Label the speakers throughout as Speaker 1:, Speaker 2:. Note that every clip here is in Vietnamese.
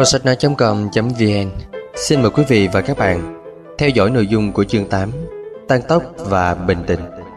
Speaker 1: Kho sách nói.com.vn xin mời quý vị và các bạn theo dõi nội dung của chương 8 Tăng tốc và bình tĩnh.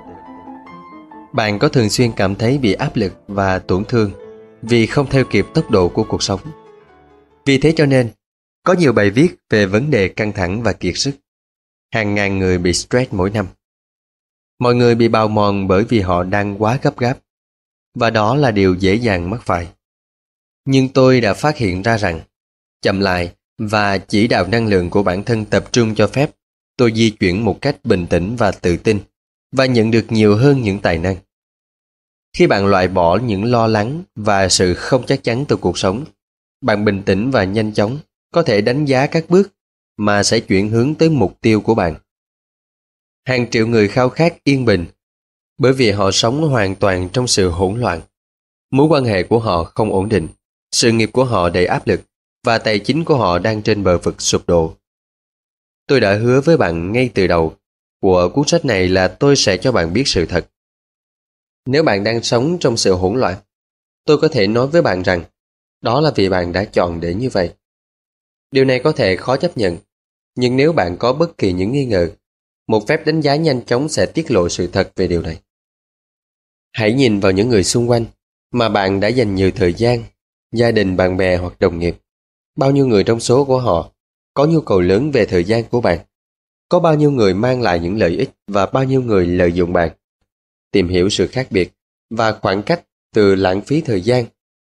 Speaker 1: Bạn có thường xuyên cảm thấy bị áp lực và tổn thương vì không theo kịp tốc độ của cuộc sống. Vì thế cho nên, có nhiều bài viết về vấn đề căng thẳng và kiệt sức. Hàng ngàn người bị stress mỗi năm. Mọi người bị bào mòn bởi vì họ đang quá gấp gáp, và đó là điều dễ dàng mắc phải. Nhưng tôi đã phát hiện ra rằng chậm lại và chỉ đạo năng lượng của bản thân tập trung cho phép tôi di chuyển một cách bình tĩnh và tự tin và nhận được nhiều hơn những tài năng. Khi bạn loại bỏ những lo lắng và sự không chắc chắn từ cuộc sống, bạn bình tĩnh và nhanh chóng có thể đánh giá các bước mà sẽ chuyển hướng tới mục tiêu của bạn. Hàng triệu người khao khát yên bình bởi vì họ sống hoàn toàn trong sự hỗn loạn. Mối quan hệ của họ không ổn định, sự nghiệp của họ đầy áp lực và tài chính của họ đang trên bờ vực sụp đổ. Tôi đã hứa với bạn ngay từ đầu của cuốn sách này là tôi sẽ cho bạn biết sự thật. Nếu bạn đang sống trong sự hỗn loạn, tôi có thể nói với bạn rằng đó là vì bạn đã chọn để như vậy. Điều này có thể khó chấp nhận, nhưng nếu bạn có bất kỳ những nghi ngờ, một phép đánh giá nhanh chóng sẽ tiết lộ sự thật về điều này. Hãy nhìn vào những người xung quanh mà bạn đã dành nhiều thời gian, gia đình, bạn bè hoặc đồng nghiệp. Bao nhiêu người trong số của họ có nhu cầu lớn về thời gian của bạn? Có bao nhiêu người mang lại những lợi ích và bao nhiêu người lợi dụng bạn? Tìm hiểu sự khác biệt và khoảng cách từ lãng phí thời gian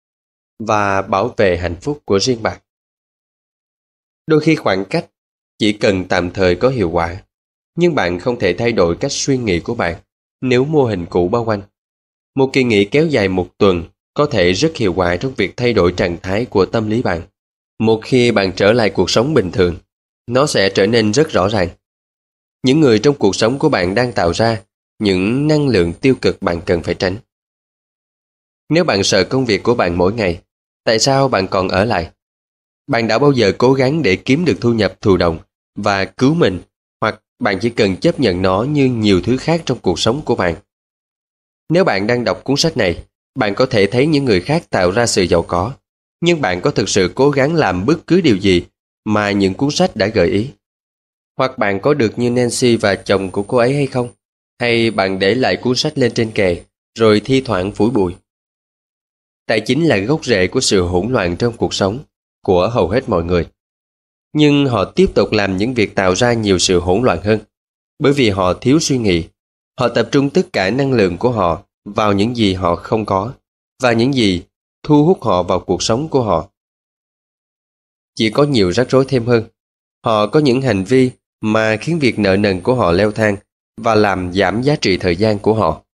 Speaker 1: và bảo vệ hạnh phúc của riêng bạn. Đôi khi khoảng cách chỉ cần tạm thời có hiệu quả, nhưng bạn không thể thay đổi cách suy nghĩ của bạn nếu mô hình cũ bao quanh. Một kỳ nghỉ kéo dài một tuần có thể rất hiệu quả trong việc thay đổi trạng thái của tâm lý bạn. Một khi bạn trở lại cuộc sống bình thường, nó sẽ trở nên rất rõ ràng. Những người trong cuộc sống của bạn đang tạo ra những năng lượng tiêu cực bạn cần phải tránh. Nếu bạn sợ công việc của bạn mỗi ngày, tại sao bạn còn ở lại? Bạn đã bao giờ cố gắng để kiếm được thu nhập thụ động và cứu mình, hoặc bạn chỉ cần chấp nhận nó như nhiều thứ khác trong cuộc sống của bạn? Nếu bạn đang đọc cuốn sách này, bạn có thể thấy những người khác tạo ra sự giàu có, nhưng bạn có thực sự cố gắng làm bất cứ điều gì mà những cuốn sách đã gợi ý? Hoặc bạn có được như Nancy và chồng của cô ấy hay không? Hay bạn để lại cuốn sách lên trên kệ, rồi thi thoảng phủi bụi? Tài chính là gốc rễ của sự hỗn loạn trong cuộc sống của hầu hết mọi người. Nhưng họ tiếp tục làm những việc tạo ra nhiều sự hỗn loạn hơn, bởi vì họ thiếu suy nghĩ. Họ tập trung tất cả năng lượng của họ vào những gì họ không có và những gì thu hút họ vào cuộc sống của họ. Chỉ có nhiều rắc rối thêm hơn. Họ có những hành vi mà khiến việc nợ nần của họ leo thang và làm giảm giá trị thời gian của họ.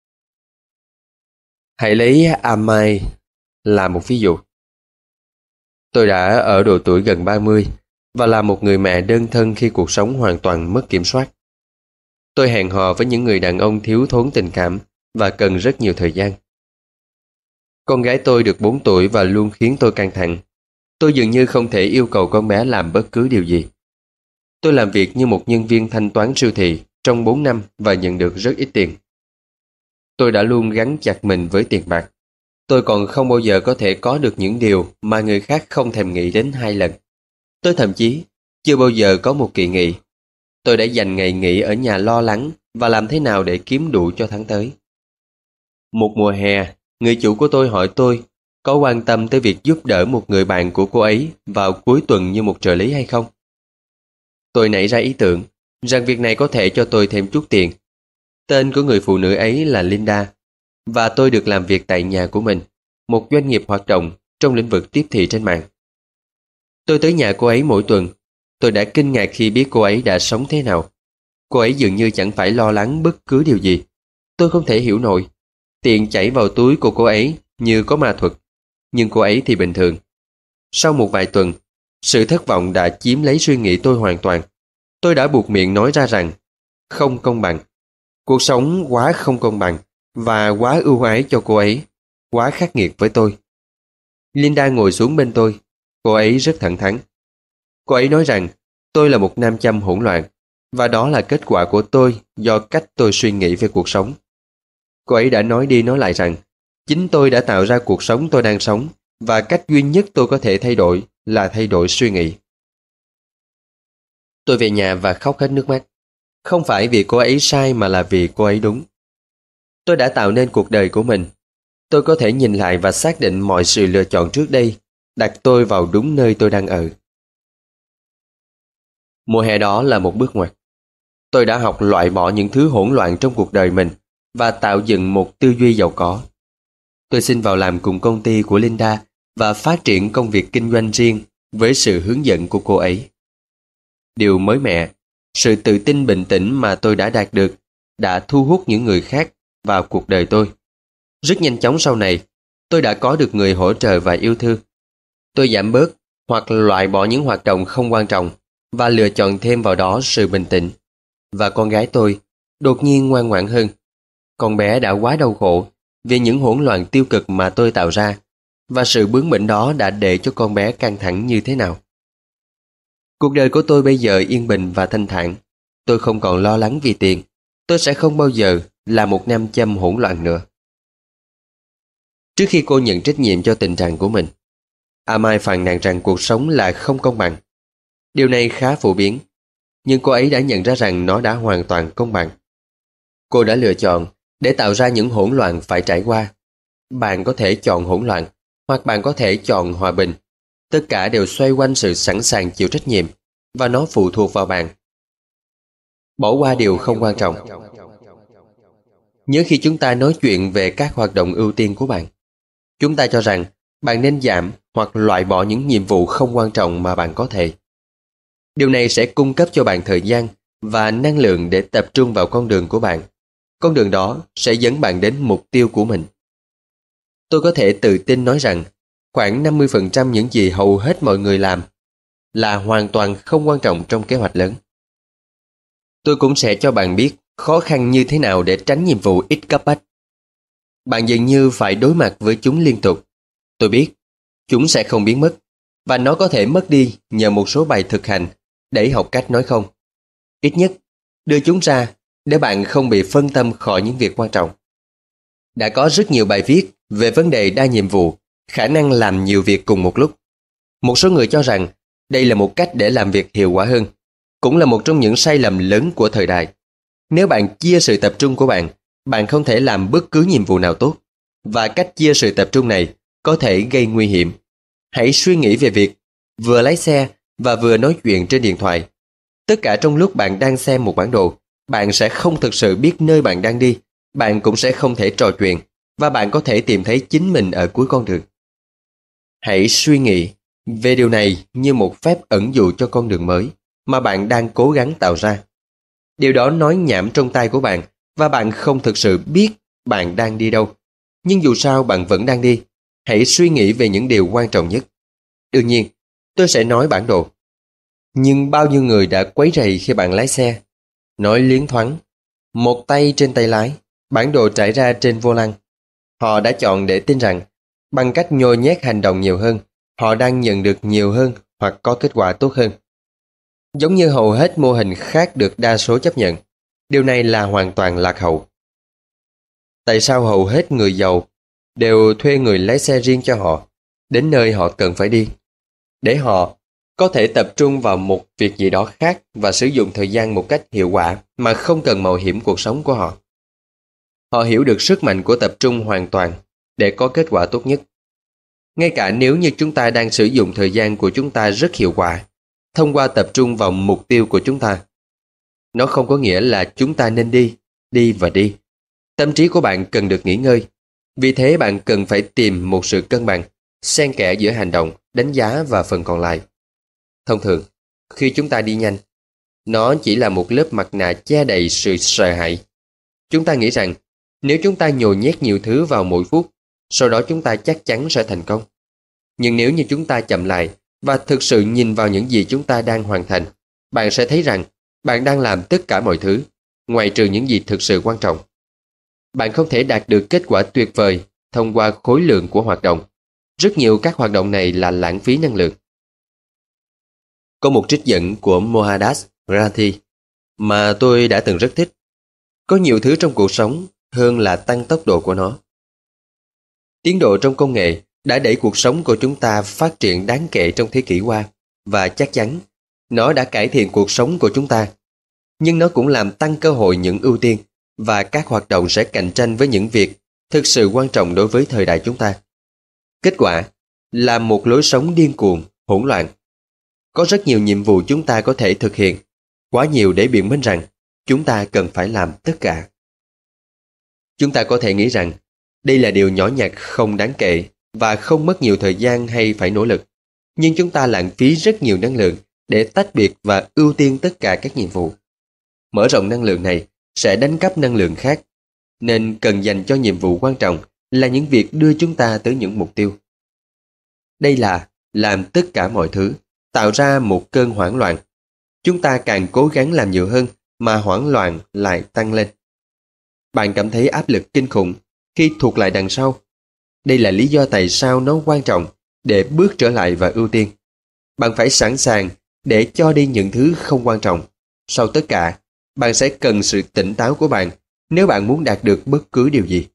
Speaker 1: Hãy lấy Amai là một ví dụ. Tôi đã ở độ tuổi gần 30 và là một người mẹ đơn thân khi cuộc sống hoàn toàn mất kiểm soát. Tôi hẹn hò với những người đàn ông thiếu thốn tình cảm và cần rất nhiều thời gian. Con gái tôi được 4 tuổi và luôn khiến tôi căng thẳng. Tôi dường như không thể yêu cầu con bé làm bất cứ điều gì. Tôi làm việc như một nhân viên thanh toán siêu thị trong 4 năm và nhận được rất ít tiền. Tôi đã luôn gắn chặt mình với tiền bạc. Tôi còn không bao giờ có thể có được những điều mà người khác không thèm nghĩ đến 2 lần. Tôi thậm chí chưa bao giờ có một kỳ nghỉ. Tôi đã dành ngày nghỉ ở nhà lo lắng và làm thế nào để kiếm đủ cho tháng tới. Một mùa hè, người chủ của tôi hỏi tôi có quan tâm tới việc giúp đỡ một người bạn của cô ấy vào cuối tuần như một trợ lý hay không. Tôi nảy ra ý tưởng rằng việc này có thể cho tôi thêm chút tiền. Tên của người phụ nữ ấy là Linda, và tôi được làm việc tại nhà của mình, một doanh nghiệp hoạt động trong lĩnh vực tiếp thị trên mạng. Tôi tới nhà cô ấy mỗi tuần. Tôi đã kinh ngạc khi biết cô ấy đã sống thế nào. Cô ấy dường như chẳng phải lo lắng bất cứ điều gì. Tôi không thể hiểu nổi. Tiền chảy vào túi của cô ấy như có ma thuật, nhưng cô ấy thì bình thường. Sau một vài tuần, sự thất vọng đã chiếm lấy suy nghĩ tôi hoàn toàn. Tôi đã buộc miệng nói ra rằng không công bằng. Cuộc sống quá không công bằng và quá ưu ái cho cô ấy, quá khắc nghiệt với tôi. Linda ngồi xuống bên tôi. Cô ấy rất thẳng thắn. Cô ấy nói rằng tôi là một nam châm hỗn loạn, và đó là kết quả của tôi do cách tôi suy nghĩ về cuộc sống. Cô ấy đã nói đi nói lại rằng chính tôi đã tạo ra cuộc sống tôi đang sống, và cách duy nhất tôi có thể thay đổi là thay đổi suy nghĩ. Tôi về nhà và khóc hết nước mắt. Không phải vì cô ấy sai mà là vì cô ấy đúng. Tôi đã tạo nên cuộc đời của mình. Tôi có thể nhìn lại và xác định mọi sự lựa chọn trước đây đặt tôi vào đúng nơi tôi đang ở. Mùa hè đó là một bước ngoặt. Tôi đã học loại bỏ những thứ hỗn loạn trong cuộc đời mình và tạo dựng một tư duy giàu có. Tôi xin vào làm cùng công ty của Linda và phát triển công việc kinh doanh riêng với sự hướng dẫn của cô ấy. Điều mới mẻ, sự tự tin bình tĩnh mà tôi đã đạt được đã thu hút những người khác vào cuộc đời tôi. Rất nhanh chóng sau này, tôi đã có được người hỗ trợ và yêu thương. Tôi giảm bớt hoặc loại bỏ những hoạt động không quan trọng và lựa chọn thêm vào đó sự bình tĩnh. Và con gái tôi đột nhiên ngoan ngoãn hơn. Con bé đã quá đau khổ vì những hỗn loạn tiêu cực mà tôi tạo ra, và sự bướng bỉnh đó đã để cho con bé căng thẳng như thế nào. Cuộc đời của tôi bây giờ yên bình và thanh thản. Tôi không còn lo lắng vì tiền. Tôi sẽ không bao giờ là một nam châm hỗn loạn nữa. Trước khi cô nhận trách nhiệm cho tình trạng của mình, Amai phàn nàn rằng cuộc sống là không công bằng. Điều này khá phổ biến, nhưng cô ấy đã nhận ra rằng nó đã hoàn toàn công bằng. Cô đã lựa chọn để tạo ra những hỗn loạn phải trải qua. Bạn có thể chọn hỗn loạn, hoặc bạn có thể chọn hòa bình. Tất cả đều xoay quanh sự sẵn sàng chịu trách nhiệm, và nó phụ thuộc vào bạn. Bỏ qua điều không quan trọng. Nhớ khi chúng ta nói chuyện về các hoạt động ưu tiên của bạn, chúng ta cho rằng bạn nên giảm hoặc loại bỏ những nhiệm vụ không quan trọng mà bạn có thể. Điều này sẽ cung cấp cho bạn thời gian và năng lượng để tập trung vào con đường của bạn. Con đường đó sẽ dẫn bạn đến mục tiêu của mình. Tôi có thể tự tin nói rằng khoảng 50% những gì hầu hết mọi người làm là hoàn toàn không quan trọng trong kế hoạch lớn. Tôi cũng sẽ cho bạn biết khó khăn như thế nào để tránh nhiệm vụ ít cấp bách. Bạn dường như phải đối mặt với chúng liên tục. Tôi biết, chúng sẽ không biến mất, và nó có thể mất đi nhờ một số bài thực hành để học cách nói không. Ít nhất, đưa chúng ra để bạn không bị phân tâm khỏi những việc quan trọng. Đã có rất nhiều bài viết về vấn đề đa nhiệm vụ, khả năng làm nhiều việc cùng một lúc. Một số người cho rằng đây là một cách để làm việc hiệu quả hơn, cũng là một trong những sai lầm lớn của thời đại. Nếu bạn chia sự tập trung của bạn, bạn không thể làm bất cứ nhiệm vụ nào tốt, và cách chia sự tập trung này có thể gây nguy hiểm. Hãy suy nghĩ về việc vừa lái xe và vừa nói chuyện trên điện thoại. Tất cả trong lúc bạn đang xem một bản đồ, bạn sẽ không thực sự biết nơi bạn đang đi, bạn cũng sẽ không thể trò chuyện, và bạn có thể tìm thấy chính mình ở cuối con đường. Hãy suy nghĩ về điều này như một phép ẩn dụ cho con đường mới mà bạn đang cố gắng tạo ra. Điều đó nói nhảm trong tai của bạn, và bạn không thực sự biết bạn đang đi đâu. Nhưng dù sao bạn vẫn đang đi. Hãy suy nghĩ về những điều quan trọng nhất. Đương nhiên, tôi sẽ nói bản đồ. Nhưng bao nhiêu người đã quấy rầy khi bạn lái xe? Nói liến thoáng, một tay trên tay lái, bản đồ trải ra trên vô lăng. Họ đã chọn để tin rằng bằng cách nhồi nhét hành động nhiều hơn, họ đang nhận được nhiều hơn hoặc có kết quả tốt hơn. Giống như hầu hết mô hình khác được đa số chấp nhận, điều này là hoàn toàn lạc hậu. Tại sao hầu hết người giàu đều thuê người lái xe riêng cho họ đến nơi họ cần phải đi, để họ có thể tập trung vào một việc gì đó khác và sử dụng thời gian một cách hiệu quả mà không cần mạo hiểm cuộc sống của họ? Họ hiểu được sức mạnh của tập trung hoàn toàn để có kết quả tốt nhất. Ngay cả nếu như chúng ta đang sử dụng thời gian của chúng ta rất hiệu quả, thông qua tập trung vào mục tiêu của chúng ta, nó không có nghĩa là chúng ta nên đi và đi. Tâm trí của bạn cần được nghỉ ngơi. Vì thế bạn cần phải tìm một sự cân bằng, xen kẽ giữa hành động, đánh giá và phần còn lại. Thông thường, khi chúng ta đi nhanh, nó chỉ là một lớp mặt nạ che đậy sự sợ hãi. Chúng ta nghĩ rằng nếu chúng ta nhồi nhét nhiều thứ vào mỗi phút, sau đó chúng ta chắc chắn sẽ thành công. Nhưng nếu như chúng ta chậm lại và thực sự nhìn vào những gì chúng ta đang hoàn thành, bạn sẽ thấy rằng bạn đang làm tất cả mọi thứ, ngoại trừ những gì thực sự quan trọng. Bạn không thể đạt được kết quả tuyệt vời thông qua khối lượng của hoạt động. Rất nhiều các hoạt động này là lãng phí năng lượng. Có một trích dẫn của Mohandas Gandhi mà tôi đã từng rất thích. Có nhiều thứ trong cuộc sống hơn là tăng tốc độ của nó. Tiến độ trong công nghệ đã đẩy cuộc sống của chúng ta phát triển đáng kể trong thế kỷ qua, và chắc chắn nó đã cải thiện cuộc sống của chúng ta. Nhưng nó cũng làm tăng cơ hội những ưu tiên, và các hoạt động sẽ cạnh tranh với những việc thực sự quan trọng đối với thời đại chúng ta. Kết quả là một lối sống điên cuồng, hỗn loạn. Có rất nhiều nhiệm vụ chúng ta có thể thực hiện, quá nhiều để biện minh rằng chúng ta cần phải làm tất cả. Chúng ta có thể nghĩ rằng đây là điều nhỏ nhặt không đáng kể và không mất nhiều thời gian hay phải nỗ lực. Nhưng chúng ta lãng phí rất nhiều năng lượng để tách biệt và ưu tiên tất cả các nhiệm vụ. Mở rộng năng lượng này sẽ đánh cắp năng lượng khác, nên cần dành cho nhiệm vụ quan trọng là những việc đưa chúng ta tới những mục tiêu. Đây là làm tất cả mọi thứ, tạo ra một cơn hoảng loạn. Chúng ta càng cố gắng làm nhiều hơn mà hoảng loạn lại tăng lên. Bạn cảm thấy áp lực kinh khủng khi thụt lại đằng sau. Đây là lý do tại sao nó quan trọng để bước trở lại và ưu tiên. Bạn phải sẵn sàng để cho đi những thứ không quan trọng. Sau tất cả, bạn sẽ cần sự tỉnh táo của bạn nếu bạn muốn đạt được bất cứ điều gì.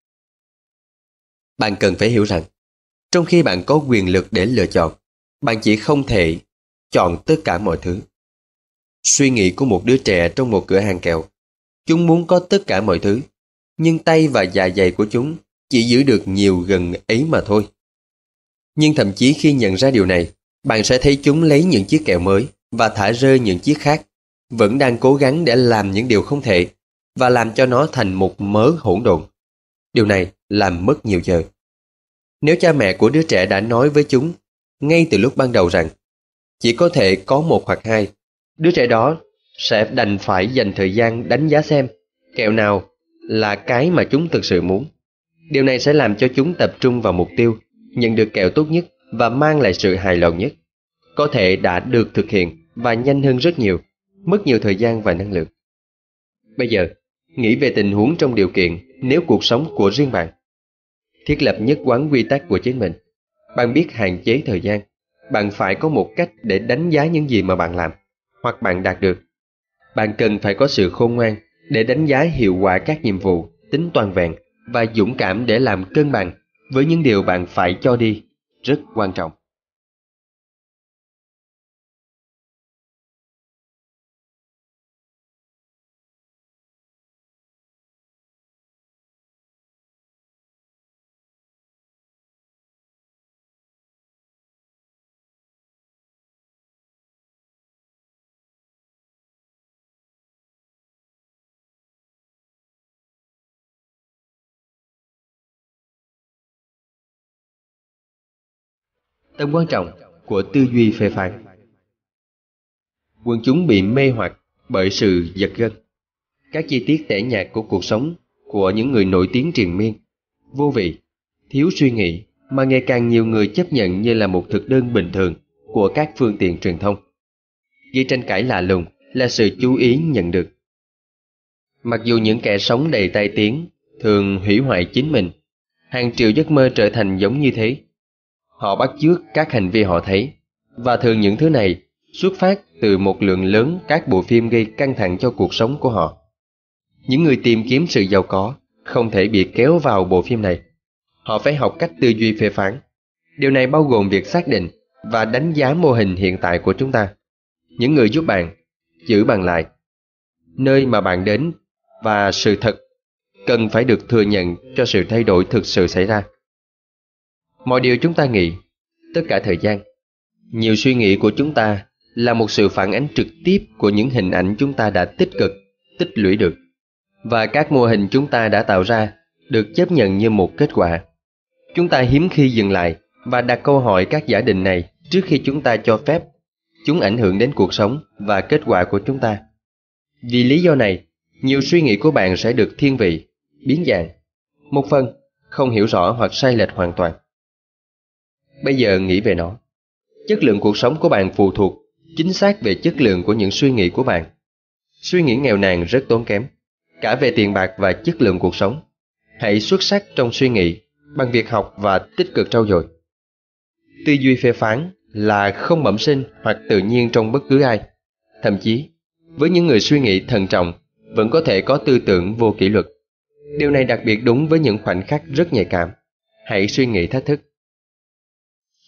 Speaker 1: Bạn cần phải hiểu rằng, trong khi bạn có quyền lực để lựa chọn, bạn chỉ không thể chọn tất cả mọi thứ. Suy nghĩ của một đứa trẻ trong một cửa hàng kẹo. Chúng muốn có tất cả mọi thứ, nhưng tay và dạ dày của chúng chỉ giữ được nhiều gần ấy mà thôi. Nhưng thậm chí khi nhận ra điều này, bạn sẽ thấy chúng lấy những chiếc kẹo mới và thả rơi những chiếc khác, vẫn đang cố gắng để làm những điều không thể và làm cho nó thành một mớ hỗn độn. Điều này làm mất nhiều giờ. Nếu cha mẹ của đứa trẻ đã nói với chúng ngay từ lúc ban đầu rằng chỉ có thể có một hoặc hai, đứa trẻ đó sẽ đành phải dành thời gian đánh giá xem kẹo nào là cái mà chúng thực sự muốn. Điều này sẽ làm cho chúng tập trung vào mục tiêu, nhận được kẹo tốt nhất và mang lại sự hài lòng nhất. Có thể đã được thực hiện và nhanh hơn rất nhiều, mất nhiều thời gian và năng lượng. Bây giờ, nghĩ về tình huống trong điều kiện nếu cuộc sống của riêng bạn. Thiết lập nhất quán quy tắc của chính mình. Bạn biết hạn chế thời gian. Bạn phải có một cách để đánh giá những gì mà bạn làm, hoặc bạn đạt được. Bạn cần phải có sự khôn ngoan để đánh giá hiệu quả các nhiệm vụ, tính toàn vẹn và dũng cảm để làm cân bằng với những điều bạn phải cho đi, rất quan trọng. Tầm quan trọng của tư duy phê phán. Quần chúng bị mê hoặc bởi sự giật gân, các chi tiết tẻ nhạt của cuộc sống của những người nổi tiếng triền miên, vô vị, thiếu suy nghĩ mà ngày càng nhiều người chấp nhận như là một thực đơn bình thường của các phương tiện truyền thông. Gây tranh cãi lạ lùng là sự chú ý nhận được. Mặc dù những kẻ sống đầy tai tiếng thường hủy hoại chính mình, hàng triệu giấc mơ trở thành giống như thế. Họ bắt chước các hành vi họ thấy, và thường những thứ này xuất phát từ một lượng lớn các bộ phim gây căng thẳng cho cuộc sống của họ. Những người tìm kiếm sự giàu có không thể bị kéo vào bộ phim này. Họ phải học cách tư duy phê phán. Điều này bao gồm việc xác định và đánh giá mô hình hiện tại của chúng ta. Những người giúp bạn giữ bạn lại, nơi mà bạn đến và sự thật cần phải được thừa nhận cho sự thay đổi thực sự xảy ra. Mọi điều chúng ta nghĩ, tất cả thời gian, nhiều suy nghĩ của chúng ta là một sự phản ánh trực tiếp của những hình ảnh chúng ta đã tích cực, tích lũy được. Và các mô hình chúng ta đã tạo ra được chấp nhận như một kết quả. Chúng ta hiếm khi dừng lại và đặt câu hỏi các giả định này trước khi chúng ta cho phép chúng ảnh hưởng đến cuộc sống và kết quả của chúng ta. Vì lý do này, nhiều suy nghĩ của bạn sẽ được thiên vị, biến dạng, một phần không hiểu rõ hoặc sai lệch hoàn toàn. Bây giờ nghĩ về nó. Chất lượng cuộc sống của bạn phụ thuộc chính xác về chất lượng của những suy nghĩ của bạn. Suy nghĩ nghèo nàn rất tốn kém, cả về tiền bạc và chất lượng cuộc sống. Hãy xuất sắc trong suy nghĩ bằng việc học và tích cực trau dồi. Tư duy phê phán là không bẩm sinh hoặc tự nhiên trong bất cứ ai. Thậm chí, với những người suy nghĩ thận trọng, vẫn có thể có tư tưởng vô kỷ luật. Điều này đặc biệt đúng với những khoảnh khắc rất nhạy cảm. Hãy suy nghĩ thách thức.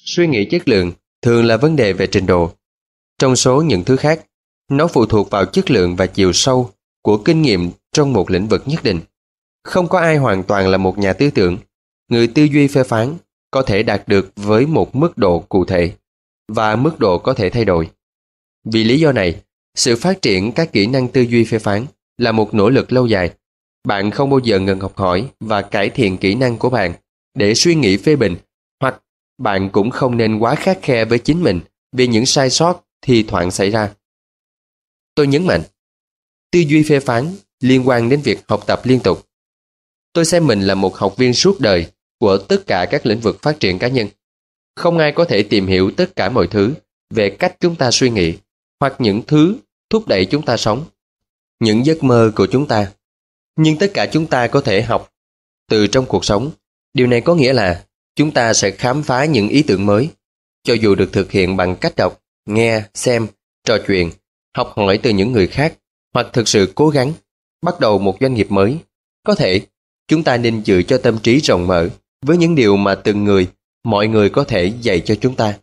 Speaker 1: Suy nghĩ chất lượng thường là vấn đề về trình độ. Trong số những thứ khác, nó phụ thuộc vào chất lượng và chiều sâu của kinh nghiệm trong một lĩnh vực nhất định. Không có ai hoàn toàn là một nhà tư tưởng. Người tư duy phê phán có thể đạt được với một mức độ cụ thể, và mức độ có thể thay đổi. Vì lý do này, sự phát triển các kỹ năng tư duy phê phán là một nỗ lực lâu dài. Bạn không bao giờ ngừng học hỏi và cải thiện kỹ năng của bạn để suy nghĩ phê bình, hoặc bạn cũng không nên quá khắt khe với chính mình vì những sai sót thi thoảng xảy ra. Tôi nhấn mạnh, tư duy phê phán liên quan đến việc học tập liên tục. Tôi xem mình là một học viên suốt đời của tất cả các lĩnh vực phát triển cá nhân. Không ai có thể tìm hiểu tất cả mọi thứ về cách chúng ta suy nghĩ, hoặc những thứ thúc đẩy chúng ta sống, những giấc mơ của chúng ta. Nhưng tất cả chúng ta có thể học từ trong cuộc sống. Điều này có nghĩa là chúng ta sẽ khám phá những ý tưởng mới, cho dù được thực hiện bằng cách đọc, nghe, xem, trò chuyện, học hỏi từ những người khác, hoặc thực sự cố gắng bắt đầu một doanh nghiệp mới. Có thể chúng ta nên giữ cho tâm trí rộng mở với những điều mà từng người, mọi người có thể dạy cho chúng ta.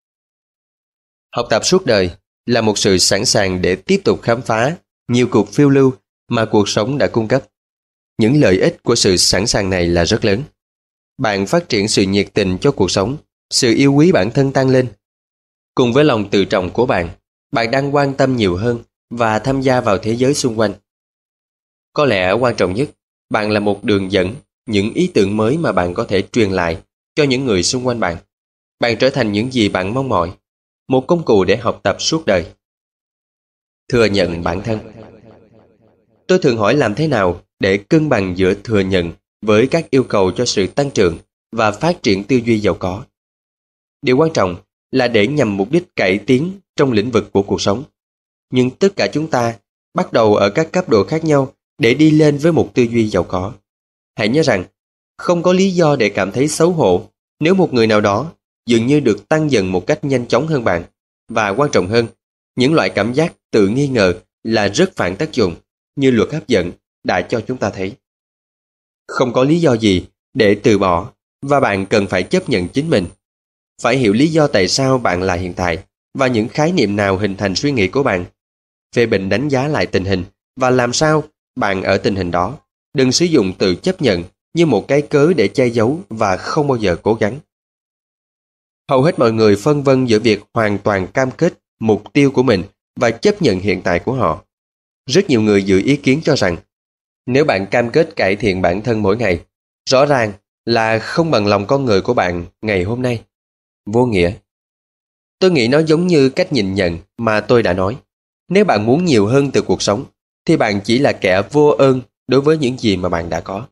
Speaker 1: Học tập suốt đời là một sự sẵn sàng để tiếp tục khám phá nhiều cuộc phiêu lưu mà cuộc sống đã cung cấp. Những lợi ích của sự sẵn sàng này là rất lớn. Bạn phát triển sự nhiệt tình cho cuộc sống, sự yêu quý bản thân tăng lên. Cùng với lòng tự trọng của bạn, bạn đang quan tâm nhiều hơn và tham gia vào thế giới xung quanh. Có lẽ quan trọng nhất, bạn là một đường dẫn, những ý tưởng mới mà bạn có thể truyền lại cho những người xung quanh bạn. Bạn trở thành những gì bạn mong mỏi, một công cụ để học tập suốt đời. Thừa nhận bản thân. Tôi thường hỏi làm thế nào để cân bằng giữa thừa nhận với các yêu cầu cho sự tăng trưởng và phát triển tư duy giàu có. Điều quan trọng là để nhằm mục đích cải tiến trong lĩnh vực của cuộc sống. Nhưng tất cả chúng ta bắt đầu ở các cấp độ khác nhau để đi lên với một tư duy giàu có. Hãy nhớ rằng, không có lý do để cảm thấy xấu hổ nếu một người nào đó dường như được tăng dần một cách nhanh chóng hơn bạn. Và quan trọng hơn, những loại cảm giác tự nghi ngờ là rất phản tác dụng, như luật hấp dẫn đã cho chúng ta thấy. Không có lý do gì để từ bỏ, và bạn cần phải chấp nhận chính mình. Phải hiểu lý do tại sao bạn là hiện tại và những khái niệm nào hình thành suy nghĩ của bạn. Phê bình đánh giá lại tình hình và làm sao bạn ở tình hình đó. Đừng sử dụng tự chấp nhận như một cái cớ để che giấu và không bao giờ cố gắng. Hầu hết mọi người phân vân giữa việc hoàn toàn cam kết mục tiêu của mình và chấp nhận hiện tại của họ. Rất nhiều người giữ ý kiến cho rằng nếu bạn cam kết cải thiện bản thân mỗi ngày, rõ ràng là không bằng lòng con người của bạn ngày hôm nay. Vô nghĩa. Tôi nghĩ nó giống như cách nhìn nhận mà tôi đã nói. Nếu bạn muốn nhiều hơn từ cuộc sống, thì bạn chỉ là kẻ vô ơn đối với những gì mà bạn đã có.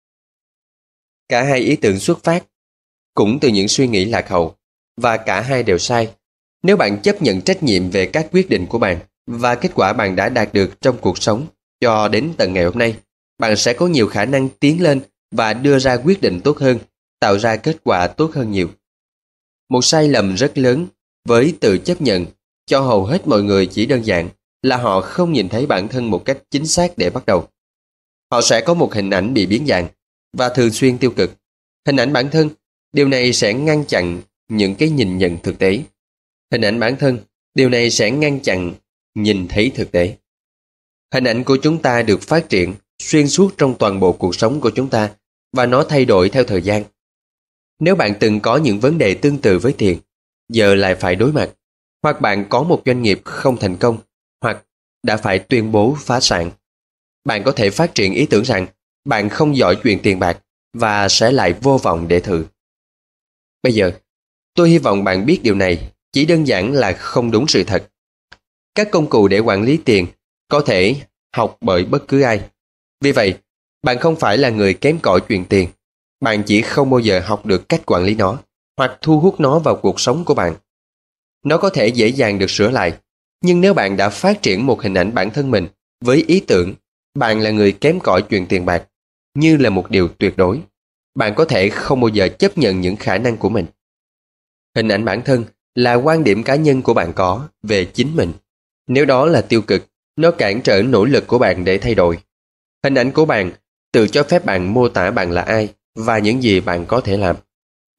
Speaker 1: Cả hai ý tưởng xuất phát cũng từ những suy nghĩ lạc hậu, và cả hai đều sai. Nếu bạn chấp nhận trách nhiệm về các quyết định của bạn và kết quả bạn đã đạt được trong cuộc sống cho đến tận ngày hôm nay, bạn sẽ có nhiều khả năng tiến lên và đưa ra quyết định tốt hơn, tạo ra kết quả tốt hơn nhiều. Một sai lầm rất lớn với tự chấp nhận cho hầu hết mọi người chỉ đơn giản là họ không nhìn thấy bản thân một cách chính xác để bắt đầu. Họ sẽ có một hình ảnh bị biến dạng và thường xuyên tiêu cực. Hình ảnh bản thân, điều này sẽ ngăn chặn những cái nhìn nhận thực tế. Hình ảnh bản thân, điều này sẽ ngăn chặn nhìn thấy thực tế. Hình ảnh của chúng ta được phát triển xuyên suốt trong toàn bộ cuộc sống của chúng ta, và nó thay đổi theo thời gian. Nếu bạn từng có những vấn đề tương tự với tiền, giờ lại phải đối mặt, hoặc bạn có một doanh nghiệp không thành công, hoặc đã phải tuyên bố phá sản, bạn có thể phát triển ý tưởng rằng bạn không giỏi chuyện tiền bạc và sẽ lại vô vọng để thử. Bây giờ, tôi hy vọng bạn biết điều này chỉ đơn giản là không đúng sự thật. Các công cụ để quản lý tiền có thể học bởi bất cứ ai. Vì vậy, bạn không phải là người kém cỏi chuyện tiền. Bạn chỉ không bao giờ học được cách quản lý nó hoặc thu hút nó vào cuộc sống của bạn. Nó có thể dễ dàng được sửa lại, nhưng nếu bạn đã phát triển một hình ảnh bản thân mình với ý tưởng bạn là người kém cỏi chuyện tiền bạc như là một điều tuyệt đối, bạn có thể không bao giờ chấp nhận những khả năng của mình. Hình ảnh bản thân là quan điểm cá nhân của bạn có về chính mình. Nếu đó là tiêu cực, nó cản trở nỗ lực của bạn để thay đổi. Hình ảnh của bạn tự cho phép bạn mô tả bạn là ai và những gì bạn có thể làm.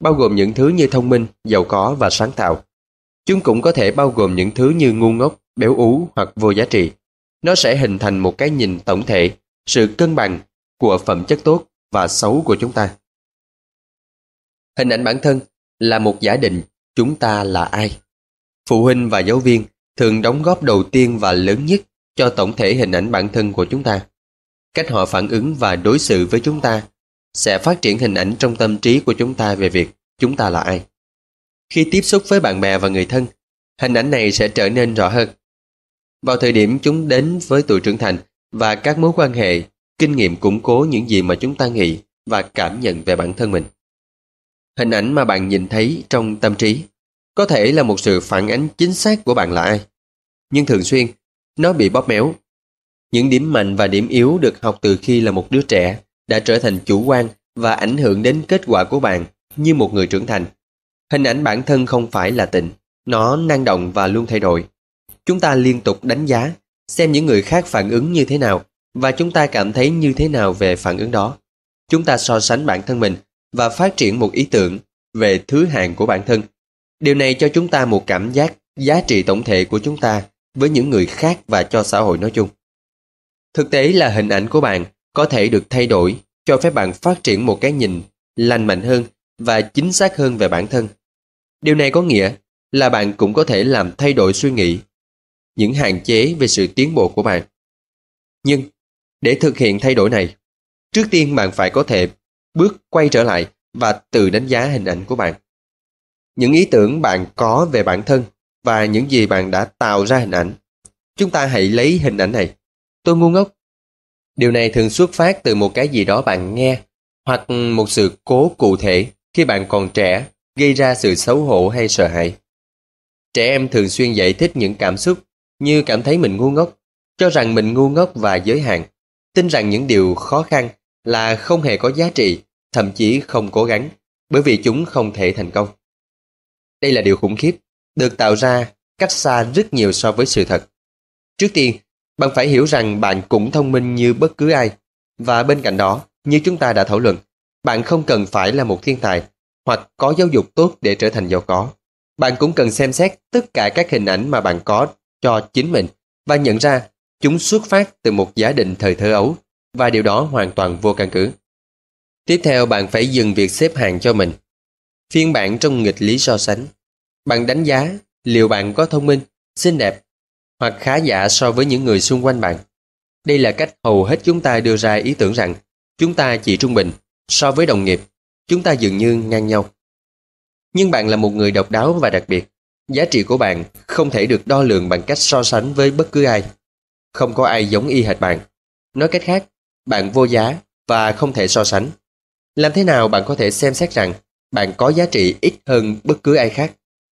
Speaker 1: bao gồm những thứ như thông minh, giàu có và sáng tạo. Chúng cũng có thể bao gồm những thứ như ngu ngốc, béo ú hoặc vô giá trị. Nó sẽ hình thành một cái nhìn tổng thể, sự cân bằng của phẩm chất tốt và xấu của chúng ta. Hình ảnh bản thân là một giả định chúng ta là ai. Phụ huynh và giáo viên thường đóng góp đầu tiên và lớn nhất cho tổng thể hình ảnh bản thân của chúng ta. Cách họ phản ứng và đối xử với chúng ta sẽ phát triển hình ảnh trong tâm trí của chúng ta về việc chúng ta là ai. Khi tiếp xúc với bạn bè và người thân, hình ảnh này sẽ trở nên rõ hơn. Vào thời điểm chúng đến với tuổi trưởng thành và các mối quan hệ, kinh nghiệm củng cố những gì mà chúng ta nghĩ và cảm nhận về bản thân mình. Hình ảnh mà bạn nhìn thấy trong tâm trí có thể là một sự phản ánh chính xác của bạn là ai, nhưng thường xuyên nó bị bóp méo. Những điểm mạnh và điểm yếu được học từ khi là một đứa trẻ đã trở thành chủ quan và ảnh hưởng đến kết quả của bạn như một người trưởng thành. Hình ảnh bản thân không phải là tịnh, nó năng động và luôn thay đổi. Chúng ta liên tục đánh giá, xem những người khác phản ứng như thế nào và chúng ta cảm thấy như thế nào về phản ứng đó. Chúng ta so sánh bản thân mình và phát triển một ý tưởng về thứ hạng của bản thân. Điều này cho chúng ta một cảm giác giá trị tổng thể của chúng ta với những người khác và cho xã hội nói chung. Thực tế là hình ảnh của bạn có thể được thay đổi, cho phép bạn phát triển một cái nhìn lành mạnh hơn và chính xác hơn về bản thân. Điều này có nghĩa là bạn cũng có thể làm thay đổi suy nghĩ, những hạn chế về sự tiến bộ của bạn. Nhưng để thực hiện thay đổi này, trước tiên bạn phải có thể bước quay trở lại và tự đánh giá hình ảnh của bạn. Những ý tưởng bạn có về bản thân và những gì bạn đã tạo ra hình ảnh. Chúng ta hãy lấy hình ảnh này. Tôi ngu ngốc. Điều này thường xuất phát từ một cái gì đó bạn nghe hoặc một sự cố cụ thể khi bạn còn trẻ gây ra sự xấu hổ hay sợ hãi. Trẻ em thường xuyên giải thích những cảm xúc như cảm thấy mình ngu ngốc, cho rằng mình ngu ngốc và giới hạn, tin rằng những điều khó khăn là không hề có giá trị, thậm chí không cố gắng, bởi vì chúng không thể thành công. Đây là điều khủng khiếp, được tạo ra cách xa rất nhiều so với sự thật. Trước tiên, bạn phải hiểu rằng bạn cũng thông minh như bất cứ ai, và bên cạnh đó, như chúng ta đã thảo luận, bạn không cần phải là một thiên tài hoặc có giáo dục tốt để trở thành giàu có. Bạn cũng cần xem xét tất cả các hình ảnh mà bạn có cho chính mình và nhận ra chúng xuất phát từ một giả định thời thơ ấu, và điều đó hoàn toàn vô căn cứ. Tiếp theo, bạn phải dừng việc xếp hàng cho mình. Phiên bản trong nghịch lý so sánh. Bạn đánh giá liệu bạn có thông minh, xinh đẹp hoặc khá giả so với những người xung quanh bạn. Đây là cách hầu hết chúng ta đưa ra ý tưởng rằng chúng ta chỉ trung bình, so với đồng nghiệp, chúng ta dường như ngang nhau. Nhưng bạn là một người độc đáo và đặc biệt. Giá trị của bạn không thể được đo lường bằng cách so sánh với bất cứ ai. Không có ai giống y hệt bạn. Nói cách khác, bạn vô giá và không thể so sánh. Làm thế nào bạn có thể xem xét rằng bạn có giá trị ít hơn bất cứ ai khác?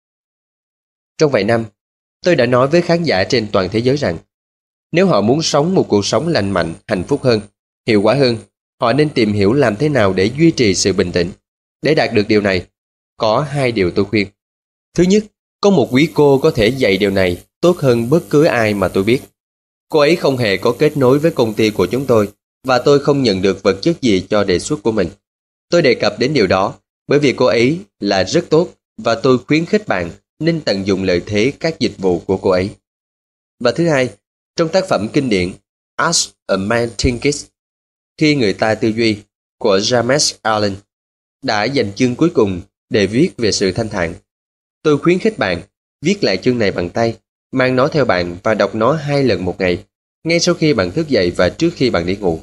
Speaker 1: Trong vài năm, tôi đã nói với khán giả trên toàn thế giới rằng nếu họ muốn sống một cuộc sống lành mạnh, hạnh phúc hơn, hiệu quả hơn, họ nên tìm hiểu làm thế nào để duy trì sự bình tĩnh. Để đạt được điều này, có hai điều tôi khuyên. Thứ nhất, có một quý cô có thể dạy điều này tốt hơn bất cứ ai mà tôi biết. Cô ấy không hề có kết nối với công ty của chúng tôi và tôi không nhận được vật chất gì cho đề xuất của mình. Tôi đề cập đến điều đó bởi vì cô ấy là rất tốt và tôi khuyến khích bạn nên tận dụng lợi thế các dịch vụ của cô ấy. Và thứ hai, trong tác phẩm kinh điển As a Man Thinketh, khi người ta tư duy của James Allen, đã dành chương cuối cùng để viết về sự thanh thản. Tôi khuyến khích bạn viết lại chương này bằng tay, mang nó theo bạn và đọc nó 2 lần một ngày, ngay sau khi bạn thức dậy và trước khi bạn đi ngủ.